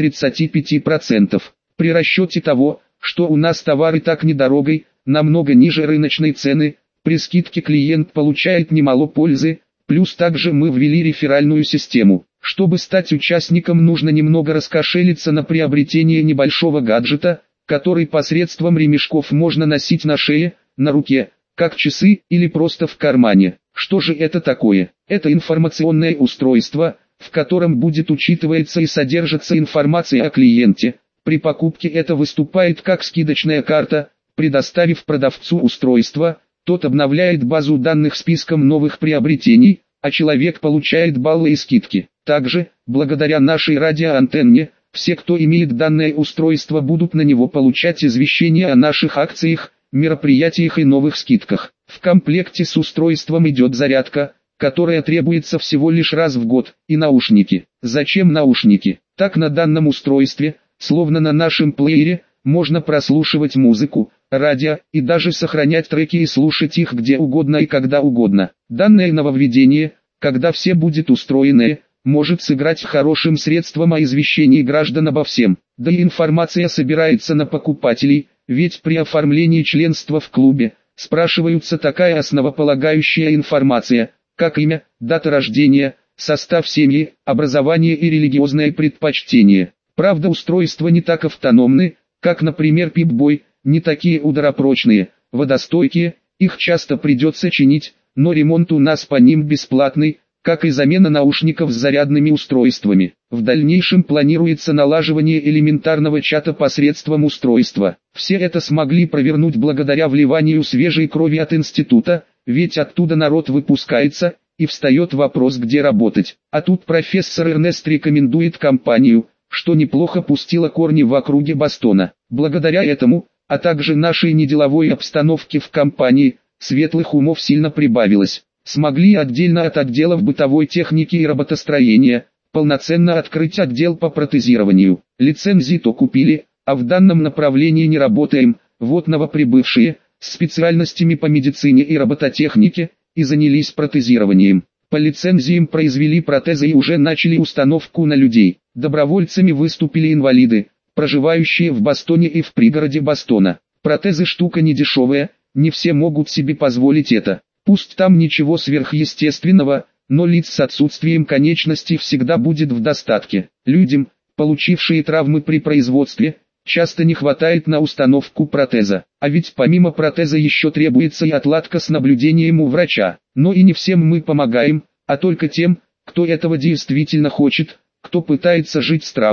[SPEAKER 1] 35%. При расчете того, что у нас товары так недорогой, намного ниже рыночной цены, при скидке клиент получает немало пользы, плюс также мы ввели реферальную систему. Чтобы стать участником, нужно немного раскошелиться на приобретение небольшого гаджета, который посредством ремешков можно носить на шее, на руке, как часы или просто в кармане. Что же это такое? Это информационное устройство, в котором будет учитываться и содержится информация о клиенте. При покупке это выступает как скидочная карта. Предоставив продавцу устройство, тот обновляет базу данных списком новых приобретений, а человек получает баллы и скидки. Также, благодаря нашей радиоантенне, все, кто имеет данное устройство, будут на него получать извещения о наших акциях, мероприятиях и новых скидках. В комплекте с устройством идет зарядка, которая требуется всего лишь раз в год, и наушники. Зачем наушники? Так на данном устройстве, словно на нашем плеере, можно прослушивать музыку, радио и даже сохранять треки и слушать их где угодно и когда угодно. Данное нововведение, когда все будет устроено, может сыграть хорошим средством о извещении граждан обо всем. Да и информация собирается на покупателей, ведь при оформлении членства в клубе спрашиваются такая основополагающая информация, как имя, дата рождения, состав семьи, образование и религиозное предпочтение. Правда, устройства не так автономны, как, например, Pip-Boy, не такие ударопрочные, водостойкие, их часто придется чинить, но ремонт у нас по ним бесплатный, как и замена наушников с зарядными устройствами. В дальнейшем планируется налаживание элементарного чата посредством устройства. Все это смогли провернуть благодаря вливанию свежей крови от института, ведь оттуда народ выпускается, и встает вопрос, где работать. А тут профессор Эрнест рекомендует компанию, что неплохо пустила корни в округе Бостона. Благодаря этому, а также нашей неделовой обстановке в компании, светлых умов сильно прибавилось. Смогли отдельно от отделов бытовой техники и роботостроения, полноценно открыть отдел по протезированию. Лицензии-то купили, а в данном направлении не работаем. Вот новоприбывшие, с специальностями по медицине и робототехнике, и занялись протезированием. По лицензиям произвели протезы и уже начали установку на людей. Добровольцами выступили инвалиды, проживающие в Бостоне и в пригороде Бостона. Протезы штука недешевая, не все могут себе позволить это. Пусть там ничего сверхъестественного, но лиц с отсутствием конечностей всегда будет в достатке. Людям, получившие травмы при производстве, часто не хватает на установку протеза. А ведь помимо протеза еще требуется и отладка с наблюдением у врача. Но и не всем мы помогаем, а только тем, кто этого действительно хочет, кто пытается жить с травмой,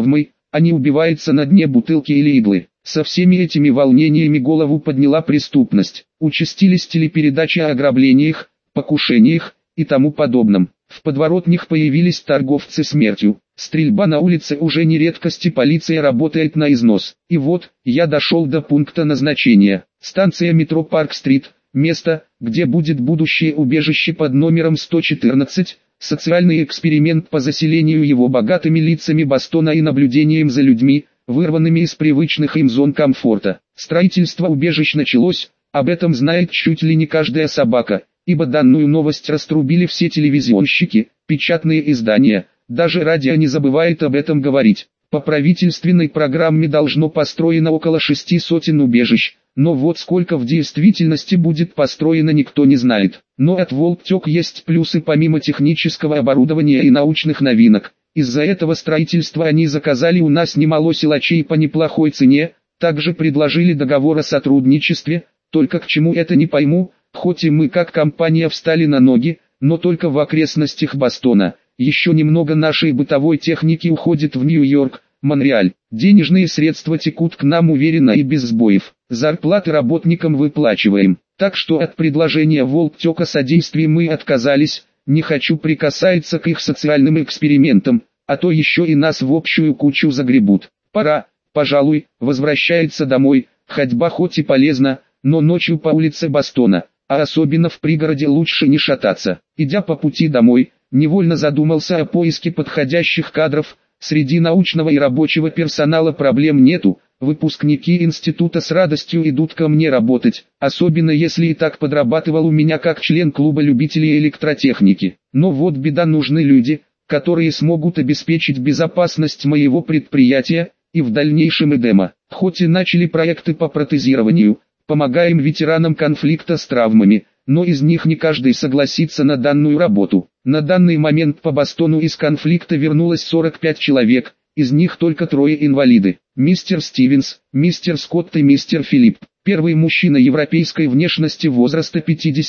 [SPEAKER 1] а не убивается на дне бутылки или иглы. Со всеми этими волнениями голову подняла преступность. Участились телепередачи о ограблениях, покушениях и тому подобном. В подворотнях появились торговцы смертью. Стрельба на улице уже не редкость, и полиция работает на износ. И вот, я дошел до пункта назначения. Станция метро Парк-стрит, место, где будет будущее убежище под номером 114, социальный эксперимент по заселению его богатыми лицами Бостона и наблюдением за людьми, вырванными из привычных им зон комфорта. Строительство убежищ началось, об этом знает чуть ли не каждая собака, ибо данную новость раструбили все телевизионщики, печатные издания, даже радио не забывает об этом говорить. По правительственной программе должно построено около 600 убежищ, но вот сколько в действительности будет построено, никто не знает. Но от Волктек есть плюсы помимо технического оборудования и научных новинок. Из-за этого строительства они заказали у нас немало силачей по неплохой цене, также предложили договор о сотрудничестве, только к чему это не пойму, хоть и мы как компания встали на ноги, но только в окрестностях Бостона. Еще немного нашей бытовой техники уходит в Нью-Йорк, Монреаль. Денежные средства текут к нам уверенно и без сбоев. Зарплаты работникам выплачиваем. Так что от предложения Волктек о содействии мы отказались. Не хочу прикасаться к их социальным экспериментам, а то еще и нас в общую кучу загребут. Пора, пожалуй, возвращается домой. Ходьба хоть и полезна, но ночью по улице Бостона, а особенно в пригороде, лучше не шататься. Идя по пути домой, невольно задумался о поиске подходящих кадров. Среди научного и рабочего персонала проблем нету, выпускники института с радостью идут ко мне работать, особенно если и так подрабатывал у меня как член клуба любителей электротехники. Но вот беда, нужны люди, которые смогут обеспечить безопасность моего предприятия, и в дальнейшем эдема. Хоть и начали проекты по протезированию, помогаем ветеранам конфликта с травмами, но из них не каждый согласится на данную работу. На данный момент по Бостону из конфликта вернулось 45 человек, из них только 3 инвалиды. Мистер Стивенс, мистер Скотт и мистер Филипп. Первый мужчина европейской внешности возраста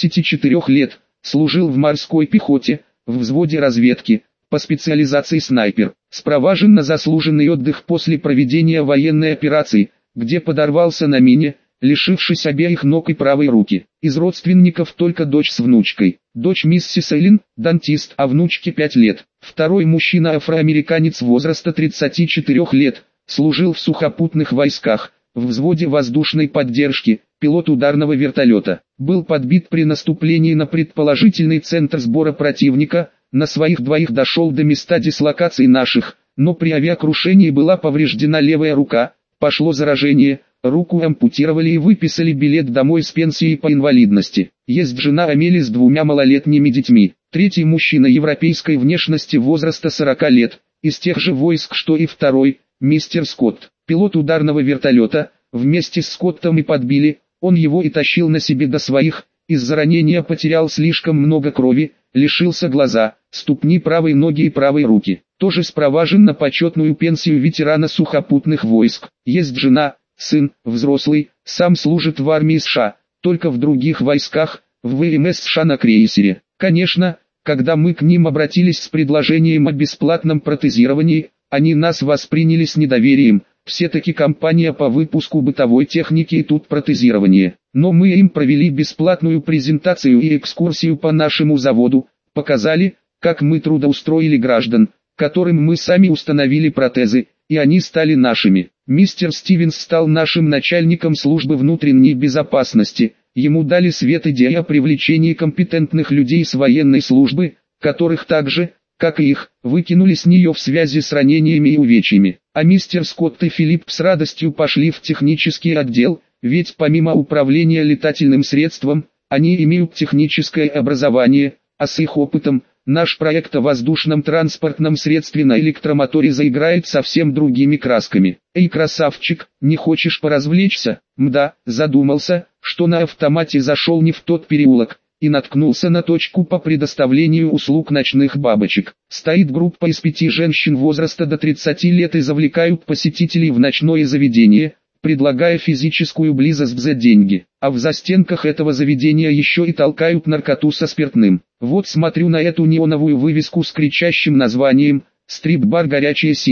[SPEAKER 1] 54 лет, служил в морской пехоте, в взводе разведки, по специализации снайпер. Спроважен на заслуженный отдых после проведения военной операции, где подорвался на мине, лишившись обеих ног и правой руки. Из родственников только дочь с внучкой. Дочь миссис Эллин, дантист, а внучке 5 лет. Второй мужчина, афроамериканец возраста 34 лет, служил в сухопутных войсках, в взводе воздушной поддержки, пилот ударного вертолета. Был подбит при наступлении на предположительный центр сбора противника, на своих двоих дошел до места дислокации наших, но при авиакрушении была повреждена левая рука, пошло заражение. Руку ампутировали и выписали билет домой с пенсией по инвалидности. Есть жена Амели с 2 малолетними детьми. Третий мужчина европейской внешности возраста 40 лет, из тех же войск, что и второй, мистер Скотт. Пилот ударного вертолета, вместе с Скоттом и подбили, он его и тащил на себе до своих, из-за ранения потерял слишком много крови, лишился глаза, ступни правой ноги и правой руки. Тоже спроважен на почетную пенсию ветерана сухопутных войск. Есть жена, сын, взрослый, сам служит в армии США, только в других войсках, в ВМС США на крейсере. Конечно, когда мы к ним обратились с предложением о бесплатном протезировании, они нас восприняли с недоверием, все-таки компания по выпуску бытовой техники и тут протезирование. Но мы им провели бесплатную презентацию и экскурсию по нашему заводу, показали, как мы трудоустроили граждан, которым мы сами установили протезы, и они стали нашими. Мистер Стивенс стал нашим начальником службы внутренней безопасности. Ему дали свет идеи о привлечении компетентных людей с военной службы, которых так же, как и их, выкинули с нее в связи с ранениями и увечьями. А мистер Скотт и Филипп с радостью пошли в технический отдел, ведь помимо управления летательным средством, они имеют техническое образование, а с их опытом, наш проект о воздушном транспортном средстве на электромоторе заиграет совсем другими красками. Эй, красавчик, не хочешь поразвлечься? Мда, задумался, что на автомате зашел не в тот переулок, и наткнулся на точку по предоставлению услуг ночных бабочек. Стоит группа из 5 женщин возраста до 30 лет и завлекают посетителей в ночное заведение, предлагая физическую близость за деньги. А в застенках этого заведения еще и толкают наркоту со спиртным. Вот смотрю на эту неоновую вывеску с кричащим названием «Стрип-бар горячие сиськи».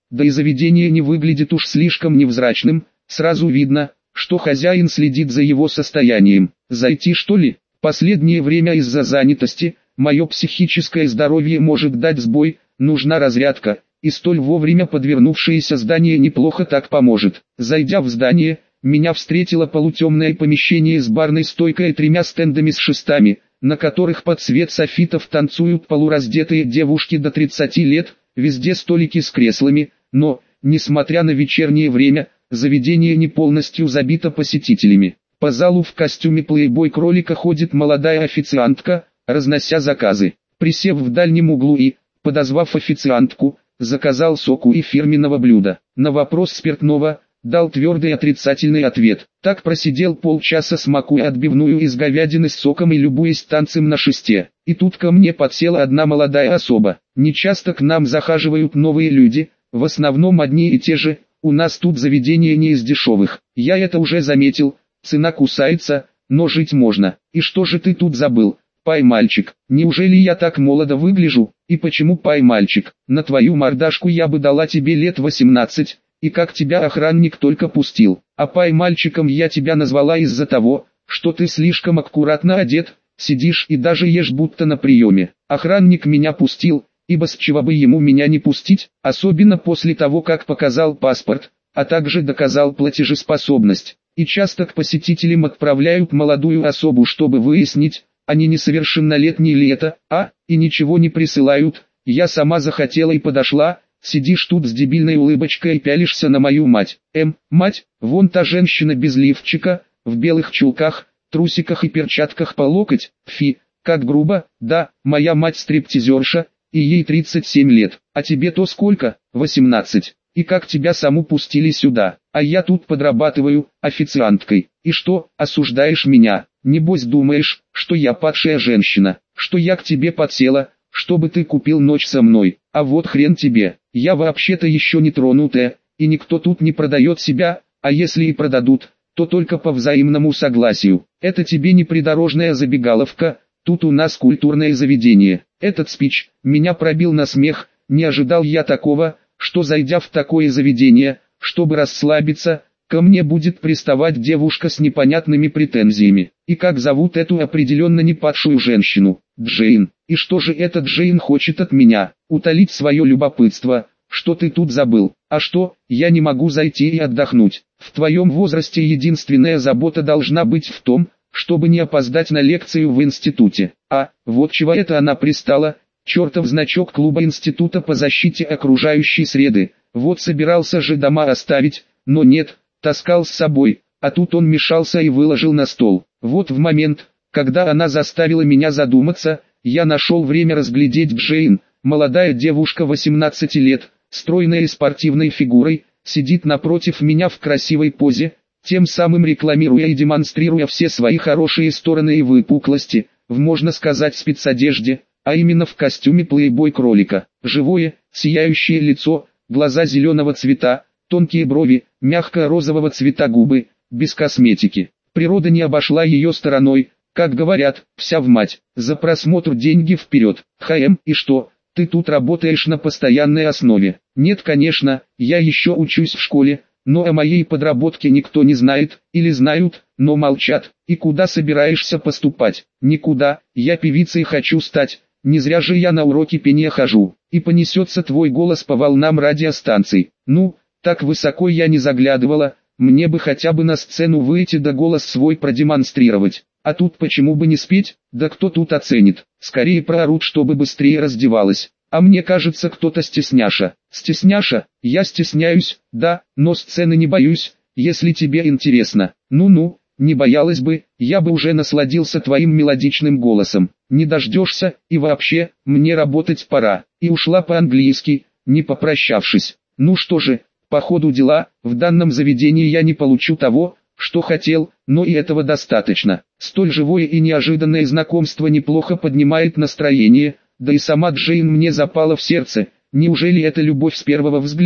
[SPEAKER 1] да и заведение не выглядит уж слишком невзрачным, сразу видно, что хозяин следит за его состоянием. Зайти что ли? Последнее время из-за занятости, мое психическое здоровье может дать сбой, нужна разрядка, и столь вовремя подвернувшееся здание неплохо так поможет. Зайдя в здание, меня встретило полутемное помещение с барной стойкой и 3 стендами с шестами, на которых под свет софитов танцуют полураздетые девушки до 30 лет, везде столики с креслами, но, несмотря на вечернее время, заведение не полностью забито посетителями. По залу в костюме плейбой-кролика ходит молодая официантка, разнося заказы. Присев в дальнем углу и, подозвав официантку, заказал соку и фирменного блюда. На вопрос спиртного дал твердый отрицательный ответ. Так просидел полчаса, смакуя отбивную из говядины с соком и любуясь танцем на шесте. И тут ко мне подсела одна молодая особа. Нечасто к нам захаживают новые люди, в основном одни и те же. У нас тут заведение не из дешевых. Я это уже заметил, цена кусается, но жить можно. И что же ты тут забыл? Пай-мальчик, неужели я так молодо выгляжу? И почему пай-мальчик? На твою мордашку я бы дала тебе лет 18, и как тебя охранник только пустил. А пай-мальчиком я тебя назвала из-за того, что ты слишком аккуратно одет, сидишь и даже ешь будто на приеме. Охранник меня пустил, ибо с чего бы ему меня не пустить, особенно после того, как показал паспорт, а также доказал платежеспособность. И часто к посетителям отправляют молодую особу, чтобы выяснить, они несовершеннолетние ли это, и ничего не присылают. Я сама захотела и подошла, сидишь тут с дебильной улыбочкой и пялишься на мою мать. Мать, вон та женщина без лифчика, в белых чулках, трусиках и перчатках по локоть, фи, как грубо, да, моя мать стриптизерша, и ей 37 лет, а тебе-то сколько, 18, и как тебя саму пустили сюда, а я тут подрабатываю, официанткой, и что, осуждаешь меня, небось думаешь, что я падшая женщина, что я к тебе подсела, чтобы ты купил ночь со мной, а вот хрен тебе, я вообще-то еще не тронутая, и никто тут не продает себя, а если и продадут, то только по взаимному согласию, это тебе не придорожная забегаловка, тут у нас культурное заведение. Этот спич меня пробил на смех, не ожидал я такого, что зайдя в такое заведение, чтобы расслабиться, ко мне будет приставать девушка с непонятными претензиями. И как зовут эту определенно не падшую женщину? Джейн. И что же эта Джейн хочет от меня? Утолить свое любопытство. Что ты тут забыл? А что, я не могу зайти и отдохнуть? В твоем возрасте единственная забота должна быть в том, чтобы не опоздать на лекцию в институте. Вот чего это она пристала, чертов значок клуба института по защите окружающей среды. Вот собирался же дома оставить, но нет, таскал с собой, а тут он мешался и выложил на стол. Вот в момент, когда она заставила меня задуматься, я нашел время разглядеть Джейн, молодая девушка 18 лет, стройная и спортивной фигурой, сидит напротив меня в красивой позе, тем самым рекламируя и демонстрируя все свои хорошие стороны и выпуклости, в, можно сказать, спецодежде, а именно в костюме плейбой-кролика. Живое, сияющее лицо, глаза зеленого цвета, тонкие брови, мягко-розового цвета губы, без косметики. Природа не обошла ее стороной, как говорят, вся в мать. За просмотр деньги вперед. И что, ты тут работаешь на постоянной основе? Нет, конечно, я еще учусь в школе, но о моей подработке никто не знает, или знают, но молчат. И куда собираешься поступать? Никуда, я певицей хочу стать, не зря же я на уроки пения хожу. И понесется твой голос по волнам радиостанций. Ну, так высоко я не заглядывала, мне бы хотя бы на сцену выйти да голос свой продемонстрировать. А тут почему бы не спеть? Да кто тут оценит? Скорее проорут, чтобы быстрее раздевалась. А мне кажется, кто-то стесняша. Стесняша? Я стесняюсь, да, но сцены не боюсь, если тебе интересно. Ну-ну, не боялась бы, я бы уже насладился твоим мелодичным голосом. Не дождешься, и вообще, мне работать пора. И ушла по-английски, не попрощавшись. Ну что же, по ходу дела, в данном заведении я не получу того, что хотел, но и этого достаточно. Столь живое и неожиданное знакомство неплохо поднимает настроение, да и сама Джейн мне запала в сердце. Неужели это любовь с первого взгляда?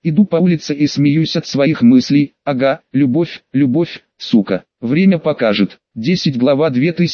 [SPEAKER 1] Иду по улице и смеюсь от своих мыслей. Ага, любовь, любовь, сука. Время покажет. 10 глава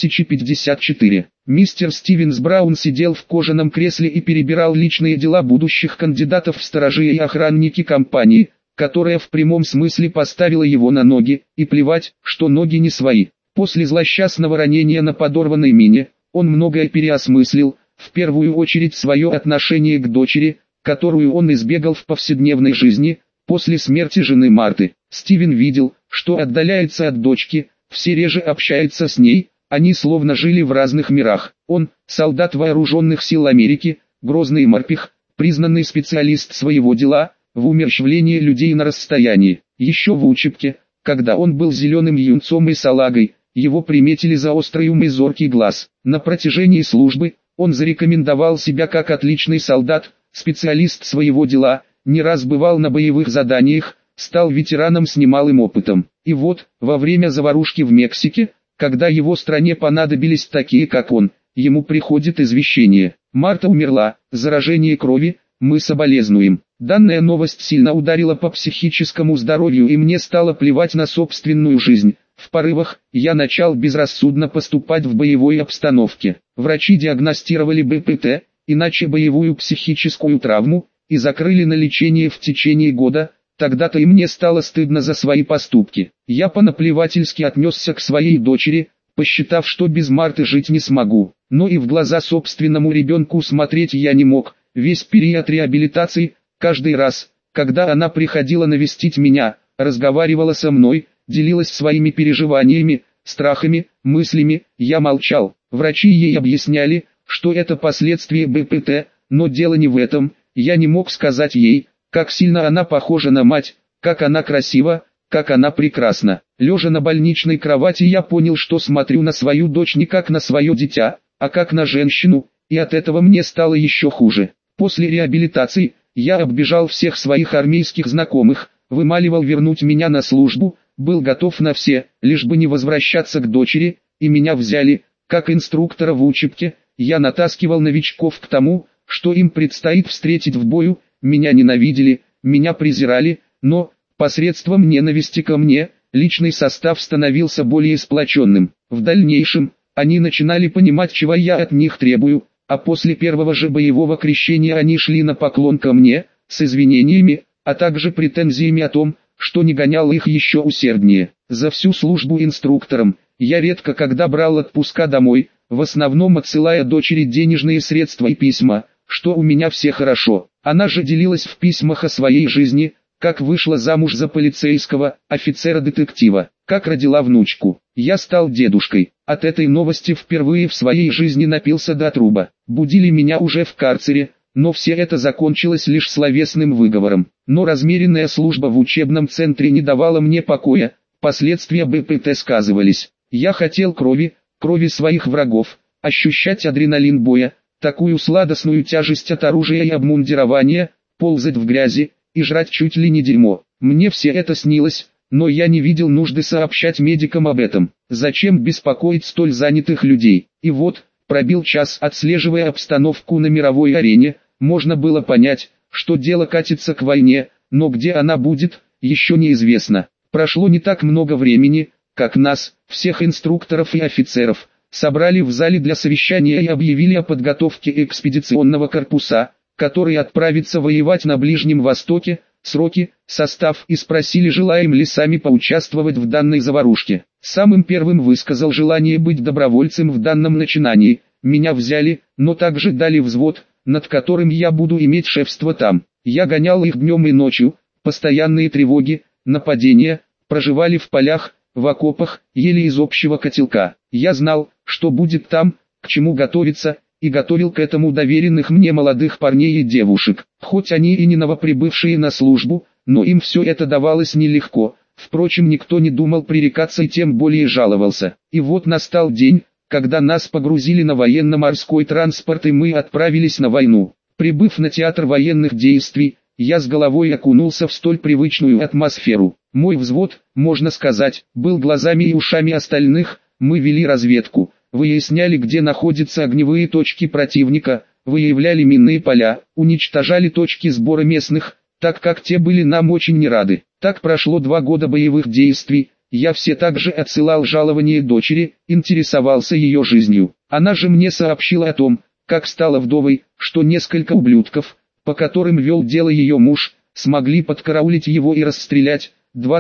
[SPEAKER 1] 2054. Мистер Стивенс Браун сидел в кожаном кресле и перебирал личные дела будущих кандидатов в сторожи и охранники компании, которая в прямом смысле поставила его на ноги, и плевать, что ноги не свои. После злосчастного ранения на подорванной мине, он многое переосмыслил, в первую очередь свое отношение к дочери, которую он избегал в повседневной жизни. После смерти жены Марты, Стивен видел, что отдаляется от дочки, все реже общается с ней, они словно жили в разных мирах. Он, солдат вооруженных сил Америки, грозный морпех, признанный специалист своего дела, в умерщвлении людей на расстоянии. Еще в учебке, когда он был зеленым юнцом и салагой, его приметили за острый ум и зоркий глаз. На протяжении службы, он зарекомендовал себя как отличный солдат, специалист своего дела, не раз бывал на боевых заданиях, стал ветераном с немалым опытом. И вот, во время заварушки в Мексике, когда его стране понадобились такие как он, ему приходит извещение: Марта умерла, заражение крови, мы соболезнуем. Данная новость сильно ударила по психическому здоровью, и мне стало плевать на собственную жизнь. В порывах, я начал безрассудно поступать в боевой обстановке. Врачи диагностировали БПТ, иначе боевую психическую травму, и закрыли на лечение в течение года. Тогда-то и мне стало стыдно за свои поступки. Я по-наплевательски отнесся к своей дочери, посчитав, что без Марты жить не смогу. Но и в глаза собственному ребенку смотреть я не мог. Весь период реабилитации, каждый раз, когда она приходила навестить меня, разговаривала со мной, делилась своими переживаниями, страхами, мыслями, я молчал. Врачи ей объясняли, что это последствия БПТ, но дело не в этом. Я не мог сказать ей, как сильно она похожа на мать, как она красива, как она прекрасна. Лежа на больничной кровати, я понял, что смотрю на свою дочь не как на свое дитя, а как на женщину, и от этого мне стало еще хуже. После реабилитации, я оббежал всех своих армейских знакомых, вымаливал вернуть меня на службу, был готов на все, лишь бы не возвращаться к дочери, и меня взяли, как инструктора в учебке. Я натаскивал новичков к тому, что им предстоит встретить в бою. Меня ненавидели, меня презирали, но, посредством ненависти ко мне, личный состав становился более сплоченным. В дальнейшем, они начинали понимать, чего я от них требую, а после первого же боевого крещения они шли на поклон ко мне, с извинениями, а также претензиями о том, что не гонял их еще усерднее. За всю службу инструктором, я редко когда брал отпуска домой, в основном отсылая дочери денежные средства и письма, что у меня все хорошо. Она же делилась в письмах о своей жизни, как вышла замуж за полицейского, офицера-детектива, как родила внучку. Я стал дедушкой. От этой новости впервые в своей жизни напился до отруба. Будили меня уже в карцере, но все это закончилось лишь словесным выговором. Но размеренная служба в учебном центре не давала мне покоя, последствия БПТ сказывались. Я хотел крови, крови своих врагов, ощущать адреналин боя, такую сладостную тяжесть от оружия и обмундирования, ползать в грязи и жрать чуть ли не дерьмо. Мне все это снилось, но я не видел нужды сообщать медикам об этом. Зачем беспокоить столь занятых людей? И вот, пробил час, отслеживая обстановку на мировой арене, можно было понять, что дело катится к войне, но где она будет, еще неизвестно. Прошло не так много времени, как нас, всех инструкторов и офицеров, собрали в зале для совещания и объявили о подготовке экспедиционного корпуса, который отправится воевать на Ближнем Востоке. Сроки, состав, и спросили, желаем ли сами поучаствовать в данной заварушке. Самым первым высказал желание быть добровольцем в данном начинании. Меня взяли, но также дали взвод, над которым я буду иметь шефство там. Я гонял их днем и ночью, постоянные тревоги, нападения, проживали в полях, в окопах, ели из общего котелка. Я знал, что будет там, к чему готовиться, и готовил к этому доверенных мне молодых парней и девушек. Хоть они и не новоприбывшие на службу, но им все это давалось нелегко. Впрочем, никто не думал пререкаться и тем более жаловался. И вот настал день, когда нас погрузили на военно-морской транспорт, и мы отправились на войну. Прибыв на театр военных действий, я с головой окунулся в столь привычную атмосферу. Мой взвод, можно сказать, был глазами и ушами остальных. Мы вели разведку, выясняли, где находятся огневые точки противника, выявляли минные поля, уничтожали точки сбора местных, так как те были нам очень не рады. Так прошло 2 года боевых действий, я все так же отсылал жалование дочери, интересовался ее жизнью. Она же мне сообщила о том, как стала вдовой, что несколько ублюдков, по которым вел дело ее муж, смогли подкараулить его и расстрелять,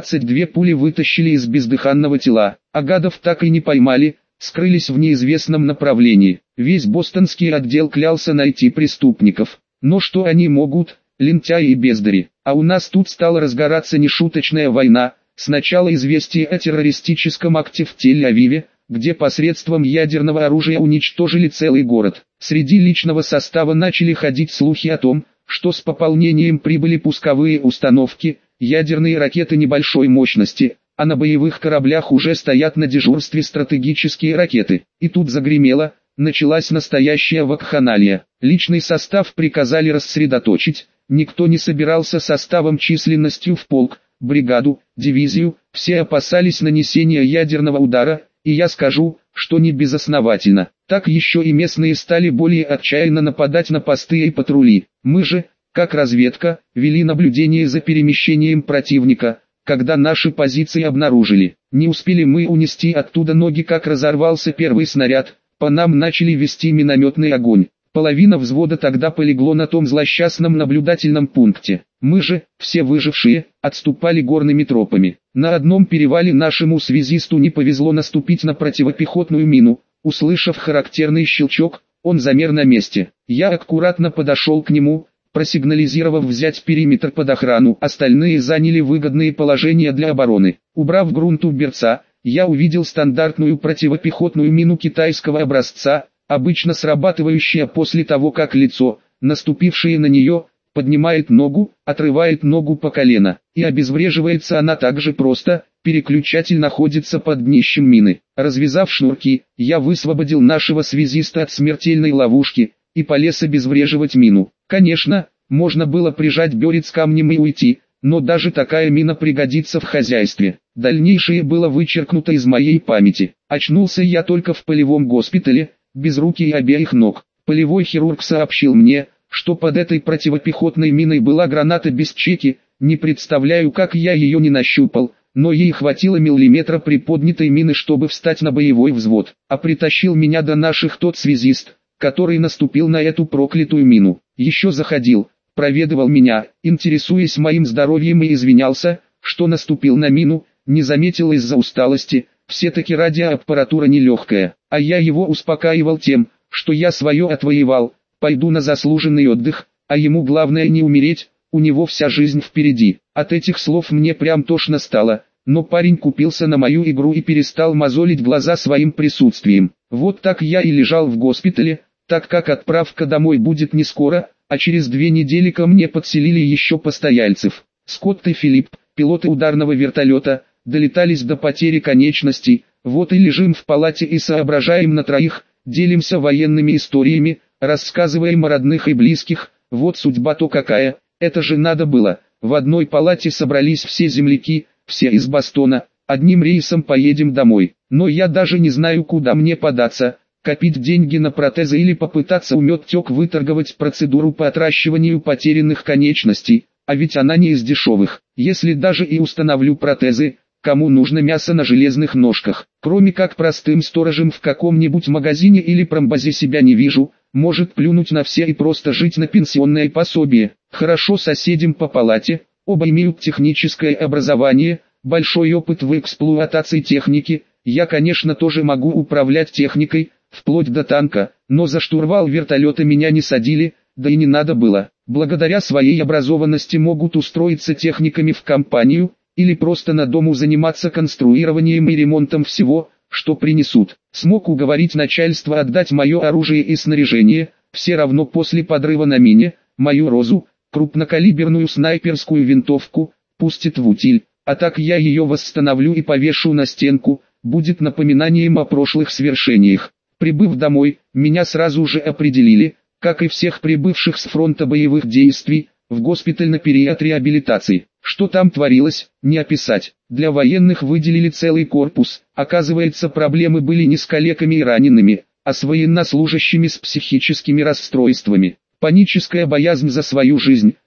[SPEAKER 1] 22 пули вытащили из бездыханного тела, а гадов так и не поймали, скрылись в неизвестном направлении. Весь бостонский отдел клялся найти преступников. Но что они могут, лентяи и бездари? А у нас тут стала разгораться нешуточная война. Сначала известие о террористическом акте в Тель-Авиве, где посредством ядерного оружия уничтожили целый город. Среди личного состава начали ходить слухи о том, что с пополнением прибыли пусковые установки, ядерные ракеты небольшой мощности, а на боевых кораблях уже стоят на дежурстве стратегические ракеты. И тут загремело, началась настоящая вакханалия. Личный состав приказали рассредоточить, никто не собирался составом численностью в полк, бригаду, дивизию, все опасались нанесения ядерного удара, и я скажу, что не безосновательно. Так еще и местные стали более отчаянно нападать на посты и патрули. Мы же, как разведка, вели наблюдение за перемещением противника, когда наши позиции обнаружили. Не успели мы унести оттуда ноги, как разорвался первый снаряд, по нам начали вести минометный огонь. Половина взвода тогда полегло на том злосчастном наблюдательном пункте. Мы же, все выжившие, отступали горными тропами. На одном перевале нашему связисту не повезло наступить на противопехотную мину. Услышав характерный щелчок, он замер на месте. Я аккуратно подошел к нему, просигнализировав взять периметр под охрану. Остальные заняли выгодные положения для обороны. Убрав грунту берца, я увидел стандартную противопехотную мину китайского образца, обычно срабатывающая после того, как лицо, наступившее на нее, поднимает ногу, отрывает ногу по колено, и обезвреживается она так же просто, переключатель находится под днищем мины. Развязав шнурки, я высвободил нашего связиста от смертельной ловушки, и полез обезвреживать мину. Конечно, можно было прижать берец камнем и уйти, но даже такая мина пригодится в хозяйстве. Дальнейшее было вычеркнуто из моей памяти. Очнулся я только в полевом госпитале, без руки и обеих ног. Полевой хирург сообщил мне, что под этой противопехотной миной была граната без чеки. Не представляю, как я ее не нащупал, но ей хватило миллиметра приподнятой мины, чтобы встать на боевой взвод. А притащил меня до наших тот связист, который наступил на эту проклятую мину. Еще заходил, проведывал меня, интересуясь моим здоровьем, и извинялся, что наступил на мину, не заметил из-за усталости. Все-таки радиоаппаратура нелегкая, а я его успокаивал тем, что я свое отвоевал, пойду на заслуженный отдых, а ему главное не умереть, у него вся жизнь впереди. От этих слов мне прям тошно стало, но парень купился на мою игру и перестал мозолить глаза своим присутствием. Вот так я и лежал в госпитале, так как отправка домой будет не скоро, а через 2 недели ко мне подселили еще постояльцев. Скотт и Филипп, пилоты ударного вертолета, долетались до потери конечностей. Вот и лежим в палате и соображаем на троих, делимся военными историями, рассказываем о родных и близких. Вот судьба-то какая, это же надо было. В одной палате собрались все земляки, все из Бостона. Одним рейсом поедем домой. Но я даже не знаю, куда мне податься. Копить деньги на протезы или попытаться у медтек выторговать процедуру по отращиванию потерянных конечностей. А ведь она не из дешевых. Если даже и установлю протезы, кому нужно мясо на железных ножках? Кроме как простым сторожем в каком-нибудь магазине или промбазе себя не вижу. Может плюнуть на все и просто жить на пенсионное пособие. Хорошо соседям по палате, оба имеют техническое образование, большой опыт в эксплуатации техники. Я, конечно, тоже могу управлять техникой, вплоть до танка, но за штурвал вертолета меня не садили, да и не надо было. Благодаря своей образованности могут устроиться техниками в компанию, или просто на дому заниматься конструированием и ремонтом всего, что принесут. Смог уговорить начальство отдать мое оружие и снаряжение, все равно после подрыва на мине, мою розу, крупнокалиберную снайперскую винтовку, пустит в утиль, а так я ее восстановлю и повешу на стенку, будет напоминанием о прошлых свершениях. Прибыв домой, меня сразу же определили, как и всех прибывших с фронта боевых действий, в госпиталь на период реабилитации. Что там творилось, не описать. Для военных выделили целый корпус. Оказывается, проблемы были не с калеками и ранеными, а с военнослужащими с психическими расстройствами. Паническая боязнь за свою жизнь,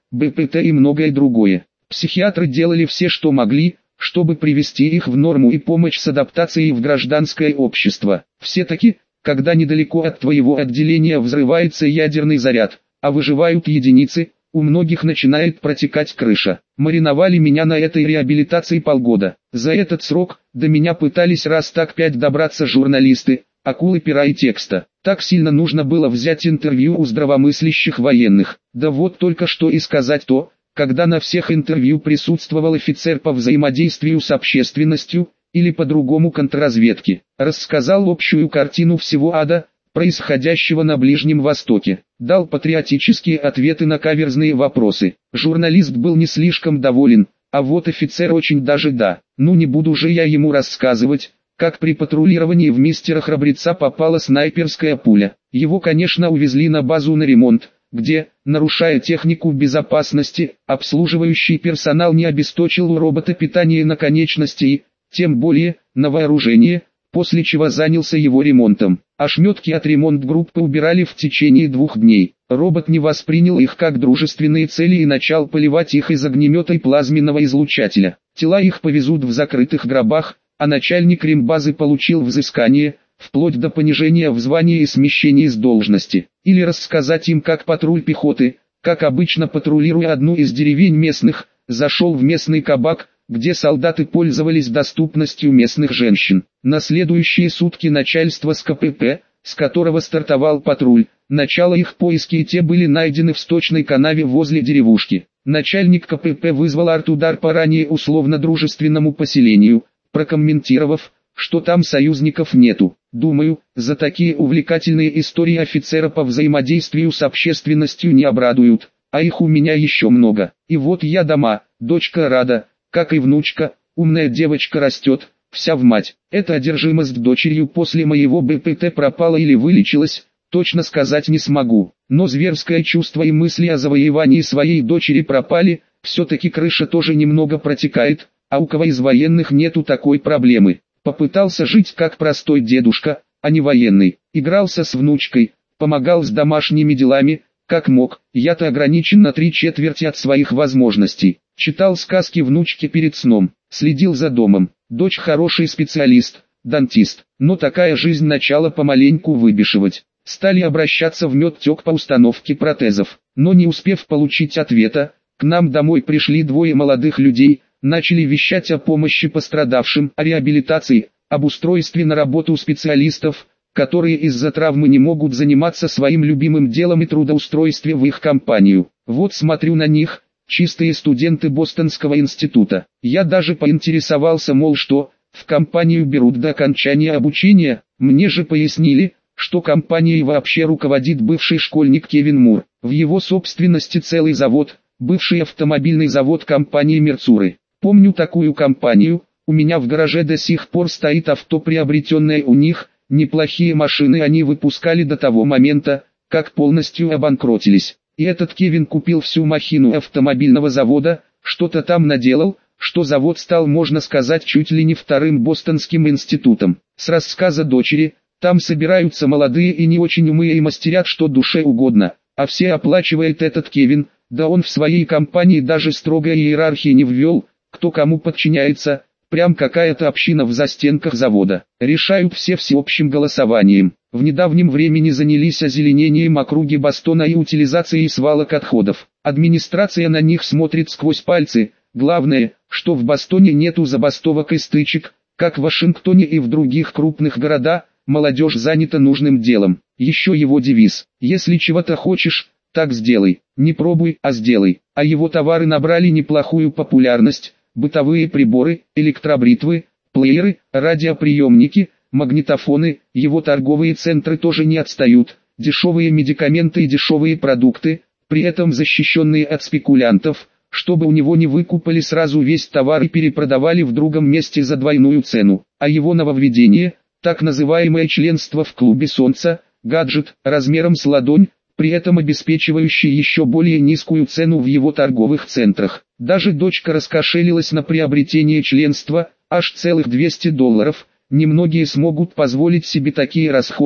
[SPEAKER 1] БПТ и многое другое. Психиатры делали все, что могли, чтобы привести их в норму и помочь с адаптацией в гражданское общество. Все-таки, когда недалеко от твоего отделения взрывается ядерный заряд, а выживают единицы, у многих начинает протекать крыша. Мариновали меня на этой реабилитации полгода. За этот срок до меня пытались раз так 5 добраться журналисты, акулы пера и текста. Так сильно нужно было взять интервью у здравомыслящих военных. Да вот только что и сказать то, когда на всех интервью присутствовал офицер по взаимодействию с общественностью, или по-другому контрразведки, рассказал общую картину всего ада, происходящего на Ближнем Востоке, дал патриотические ответы на каверзные вопросы. Журналист был не слишком доволен, а вот офицер очень даже да. Ну не буду же я ему рассказывать, как при патрулировании в мистера Храбреца попала снайперская пуля. Его, конечно, увезли на базу на ремонт, где, нарушая технику безопасности, обслуживающий персонал не обесточил у робота питание на конечности, тем более, на вооружение, после чего занялся его ремонтом. Ошметки от ремонт-группы убирали в течение 2 дней. Робот не воспринял их как дружественные цели и начал поливать их из огнемета и плазменного излучателя. Тела их повезут в закрытых гробах, а начальник рембазы получил взыскание, вплоть до понижения в звании и смещения с должности. Или рассказать им, как патруль пехоты, как обычно патрулируя одну из деревень местных, зашел в местный кабак, где солдаты пользовались доступностью местных женщин. На следующие сутки начальство с КПП, с которого стартовал патруль, начало их поиски и те были найдены в сточной канаве возле деревушки. Начальник КПП вызвал артудар по ранее условно-дружественному поселению, прокомментировав, что там союзников нету. Думаю, за такие увлекательные истории офицера по взаимодействию с общественностью не обрадуют, а их у меня еще много. И вот я дома, дочка рада, как и внучка, умная девочка растет, вся в мать. Эта одержимость дочерью после моего БПТ пропала или вылечилась, точно сказать не смогу. Но зверское чувство и мысли о завоевании своей дочери пропали, все-таки крыша тоже немного протекает, а у кого из военных нету такой проблемы. Попытался жить как простой дедушка, а не военный. Игрался с внучкой, помогал с домашними делами, как мог. Я-то ограничен на 3/4 от своих возможностей. Читал сказки внучке перед сном, следил за домом. Дочь хороший специалист, дантист. Но такая жизнь начала помаленьку выбешивать. Стали обращаться в медтек по установке протезов. Но не успев получить ответа, к нам домой пришли 2 молодых людей, начали вещать о помощи пострадавшим, о реабилитации, об устройстве на работу специалистов, которые из-за травмы не могут заниматься своим любимым делом и трудоустройстве в их компанию. Вот смотрю на них, чистые студенты Бостонского института. Я даже поинтересовался, мол, что, в компанию берут до окончания обучения. Мне же пояснили, что компанией вообще руководит бывший школьник Кевин Мур. В его собственности целый завод, бывший автомобильный завод компании Мерцуры. Помню такую компанию, у меня в гараже до сих пор стоит авто, приобретенное у них, неплохие машины они выпускали до того момента, как полностью обанкротились. И этот Кевин купил всю махину автомобильного завода, что-то там наделал, что завод стал, можно сказать, чуть ли не вторым бостонским институтом. С рассказа дочери, там собираются молодые и не очень умные и мастерят что душе угодно, а все оплачивает этот Кевин, да он в своей компании даже строгой иерархии не ввел, кто кому подчиняется, прям какая-то община в застенках завода. Решают все всеобщим голосованием. В недавнем времени занялись озеленением округи Бостона и утилизацией свалок отходов. Администрация на них смотрит сквозь пальцы. Главное, что в Бостоне нету забастовок и стычек, как в Вашингтоне и в других крупных городах. Молодежь занята нужным делом. Еще его девиз: если чего-то хочешь, так сделай. Не пробуй, а сделай. А его товары набрали неплохую популярность. Бытовые приборы, электробритвы, плееры, радиоприемники, магнитофоны, его торговые центры тоже не отстают, дешевые медикаменты и дешевые продукты, при этом защищенные от спекулянтов, чтобы у него не выкупали сразу весь товар и перепродавали в другом месте за двойную цену. А его нововведение, так называемое членство в клубе солнца, гаджет, размером с ладонь, при этом обеспечивающий еще более низкую цену в его торговых центрах. Даже дочка раскошелилась на приобретение членства, аж целых $200. Немногие смогут позволить себе такие расходы,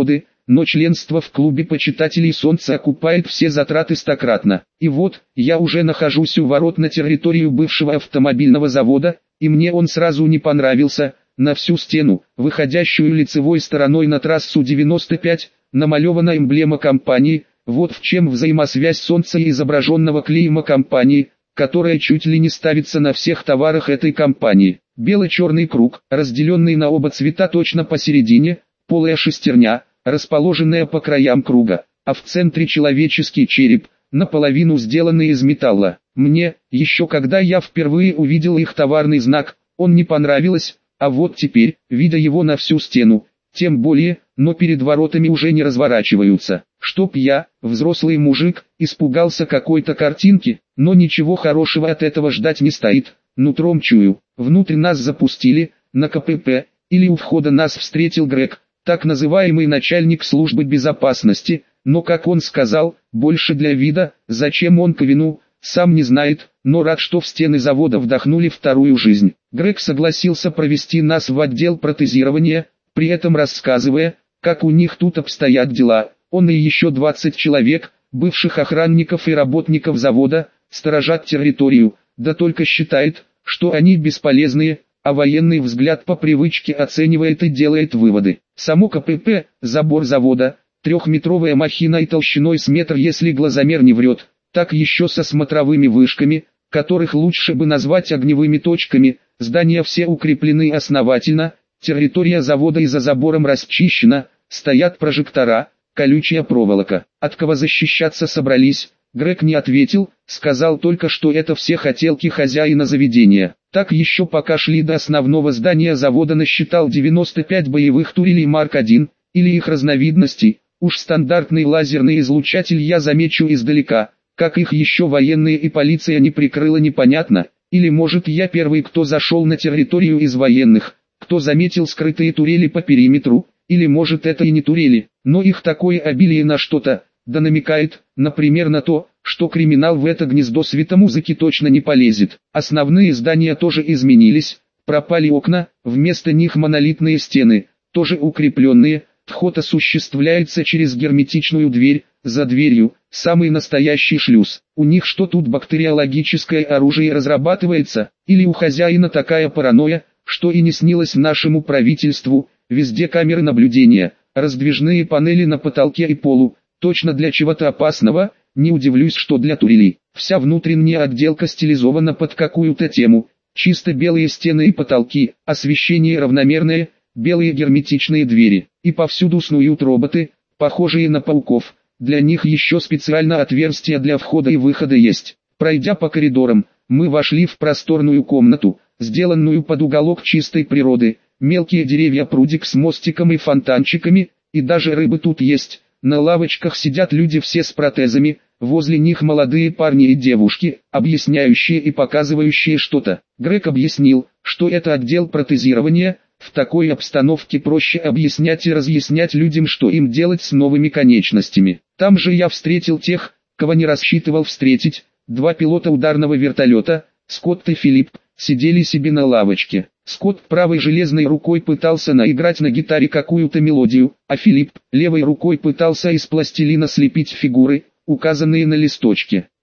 [SPEAKER 1] но членство в клубе почитателей Солнца окупает все затраты стократно. И вот, я уже нахожусь у ворот на территорию бывшего автомобильного завода, и мне он сразу не понравился. На всю стену, выходящую лицевой стороной на трассу 95, намалевана эмблема компании. Вот в чем взаимосвязь Солнца и изображенного клейма компании, которая чуть ли не ставится на всех товарах этой компании. Бело-черный круг, разделенный на оба цвета точно посередине, полая шестерня, расположенная по краям круга, а в центре человеческий череп, наполовину сделанный из металла. Мне, еще когда я впервые увидел их товарный знак, он не понравился, а вот теперь, видя его на всю стену, тем более, но перед воротами уже не разворачиваются. Чтоб я, взрослый мужик, испугался какой-то картинки, но ничего хорошего от этого ждать не стоит. Нутром чую, внутрь нас запустили, на КПП, или у входа нас встретил Грег, так называемый начальник службы безопасности, но как он сказал, больше для вида, зачем он Ковину, сам не знает, но рад, что в стены завода вдохнули вторую жизнь. Грег согласился провести нас в отдел протезирования, при этом рассказывая, как у них тут обстоят дела. Он и еще 20 человек, бывших охранников и работников завода, сторожат территорию, да только считает, что они бесполезные, а военный взгляд по привычке оценивает и делает выводы. Само КПП, забор завода, трехметровая махина и толщиной с метр, если глазомер не врет, так еще со смотровыми вышками, которых лучше бы назвать огневыми точками. Здания все укреплены основательно, территория завода и за забором расчищена, стоят прожектора, колючая проволока. От кого защищаться собрались? Грег не ответил, сказал только, что это все хотелки хозяина заведения. Так еще пока шли до основного здания завода, насчитал 95 боевых турелей Марк-1, или их разновидностей. Уж стандартный лазерный излучатель я замечу издалека, как их еще военные и полиция не прикрыла, непонятно. Или может я первый, кто зашел на территорию из военных, кто заметил скрытые турели по периметру, или может это и не турели, но их такое обилие на что-то, да намекает, например, на то, что криминал в это гнездо светомузыки точно не полезет. Основные здания тоже изменились, пропали окна, вместо них монолитные стены, тоже укрепленные, вход осуществляется через герметичную дверь, за дверью, самый настоящий шлюз. У них что тут бактериологическое оружие разрабатывается, или у хозяина такая паранойя, что и не снилось нашему правительству, везде камеры наблюдения, раздвижные панели на потолке и полу, точно для чего-то опасного, не удивлюсь, что для турелей. Вся внутренняя отделка стилизована под какую-то тему, чисто белые стены и потолки, освещение равномерное, белые герметичные двери, и повсюду снуют роботы, похожие на пауков, для них еще специально отверстия для входа и выхода есть. Пройдя по коридорам, мы вошли в просторную комнату, сделанную под уголок чистой природы, мелкие деревья, прудик с мостиком и фонтанчиками, и даже рыбы тут есть. На лавочках сидят люди все с протезами, возле них молодые парни и девушки, объясняющие и показывающие что-то. Грег объяснил, что это отдел протезирования, в такой обстановке проще объяснять и разъяснять людям, что им делать с новыми конечностями. Там же я встретил тех, кого не рассчитывал встретить, два пилота ударного вертолета, Скотт и Филипп, сидели себе на лавочке. Скотт правой железной рукой пытался наиграть на гитаре какую-то мелодию, а Филипп левой рукой пытался из пластилина слепить фигуры, указанные на листочке.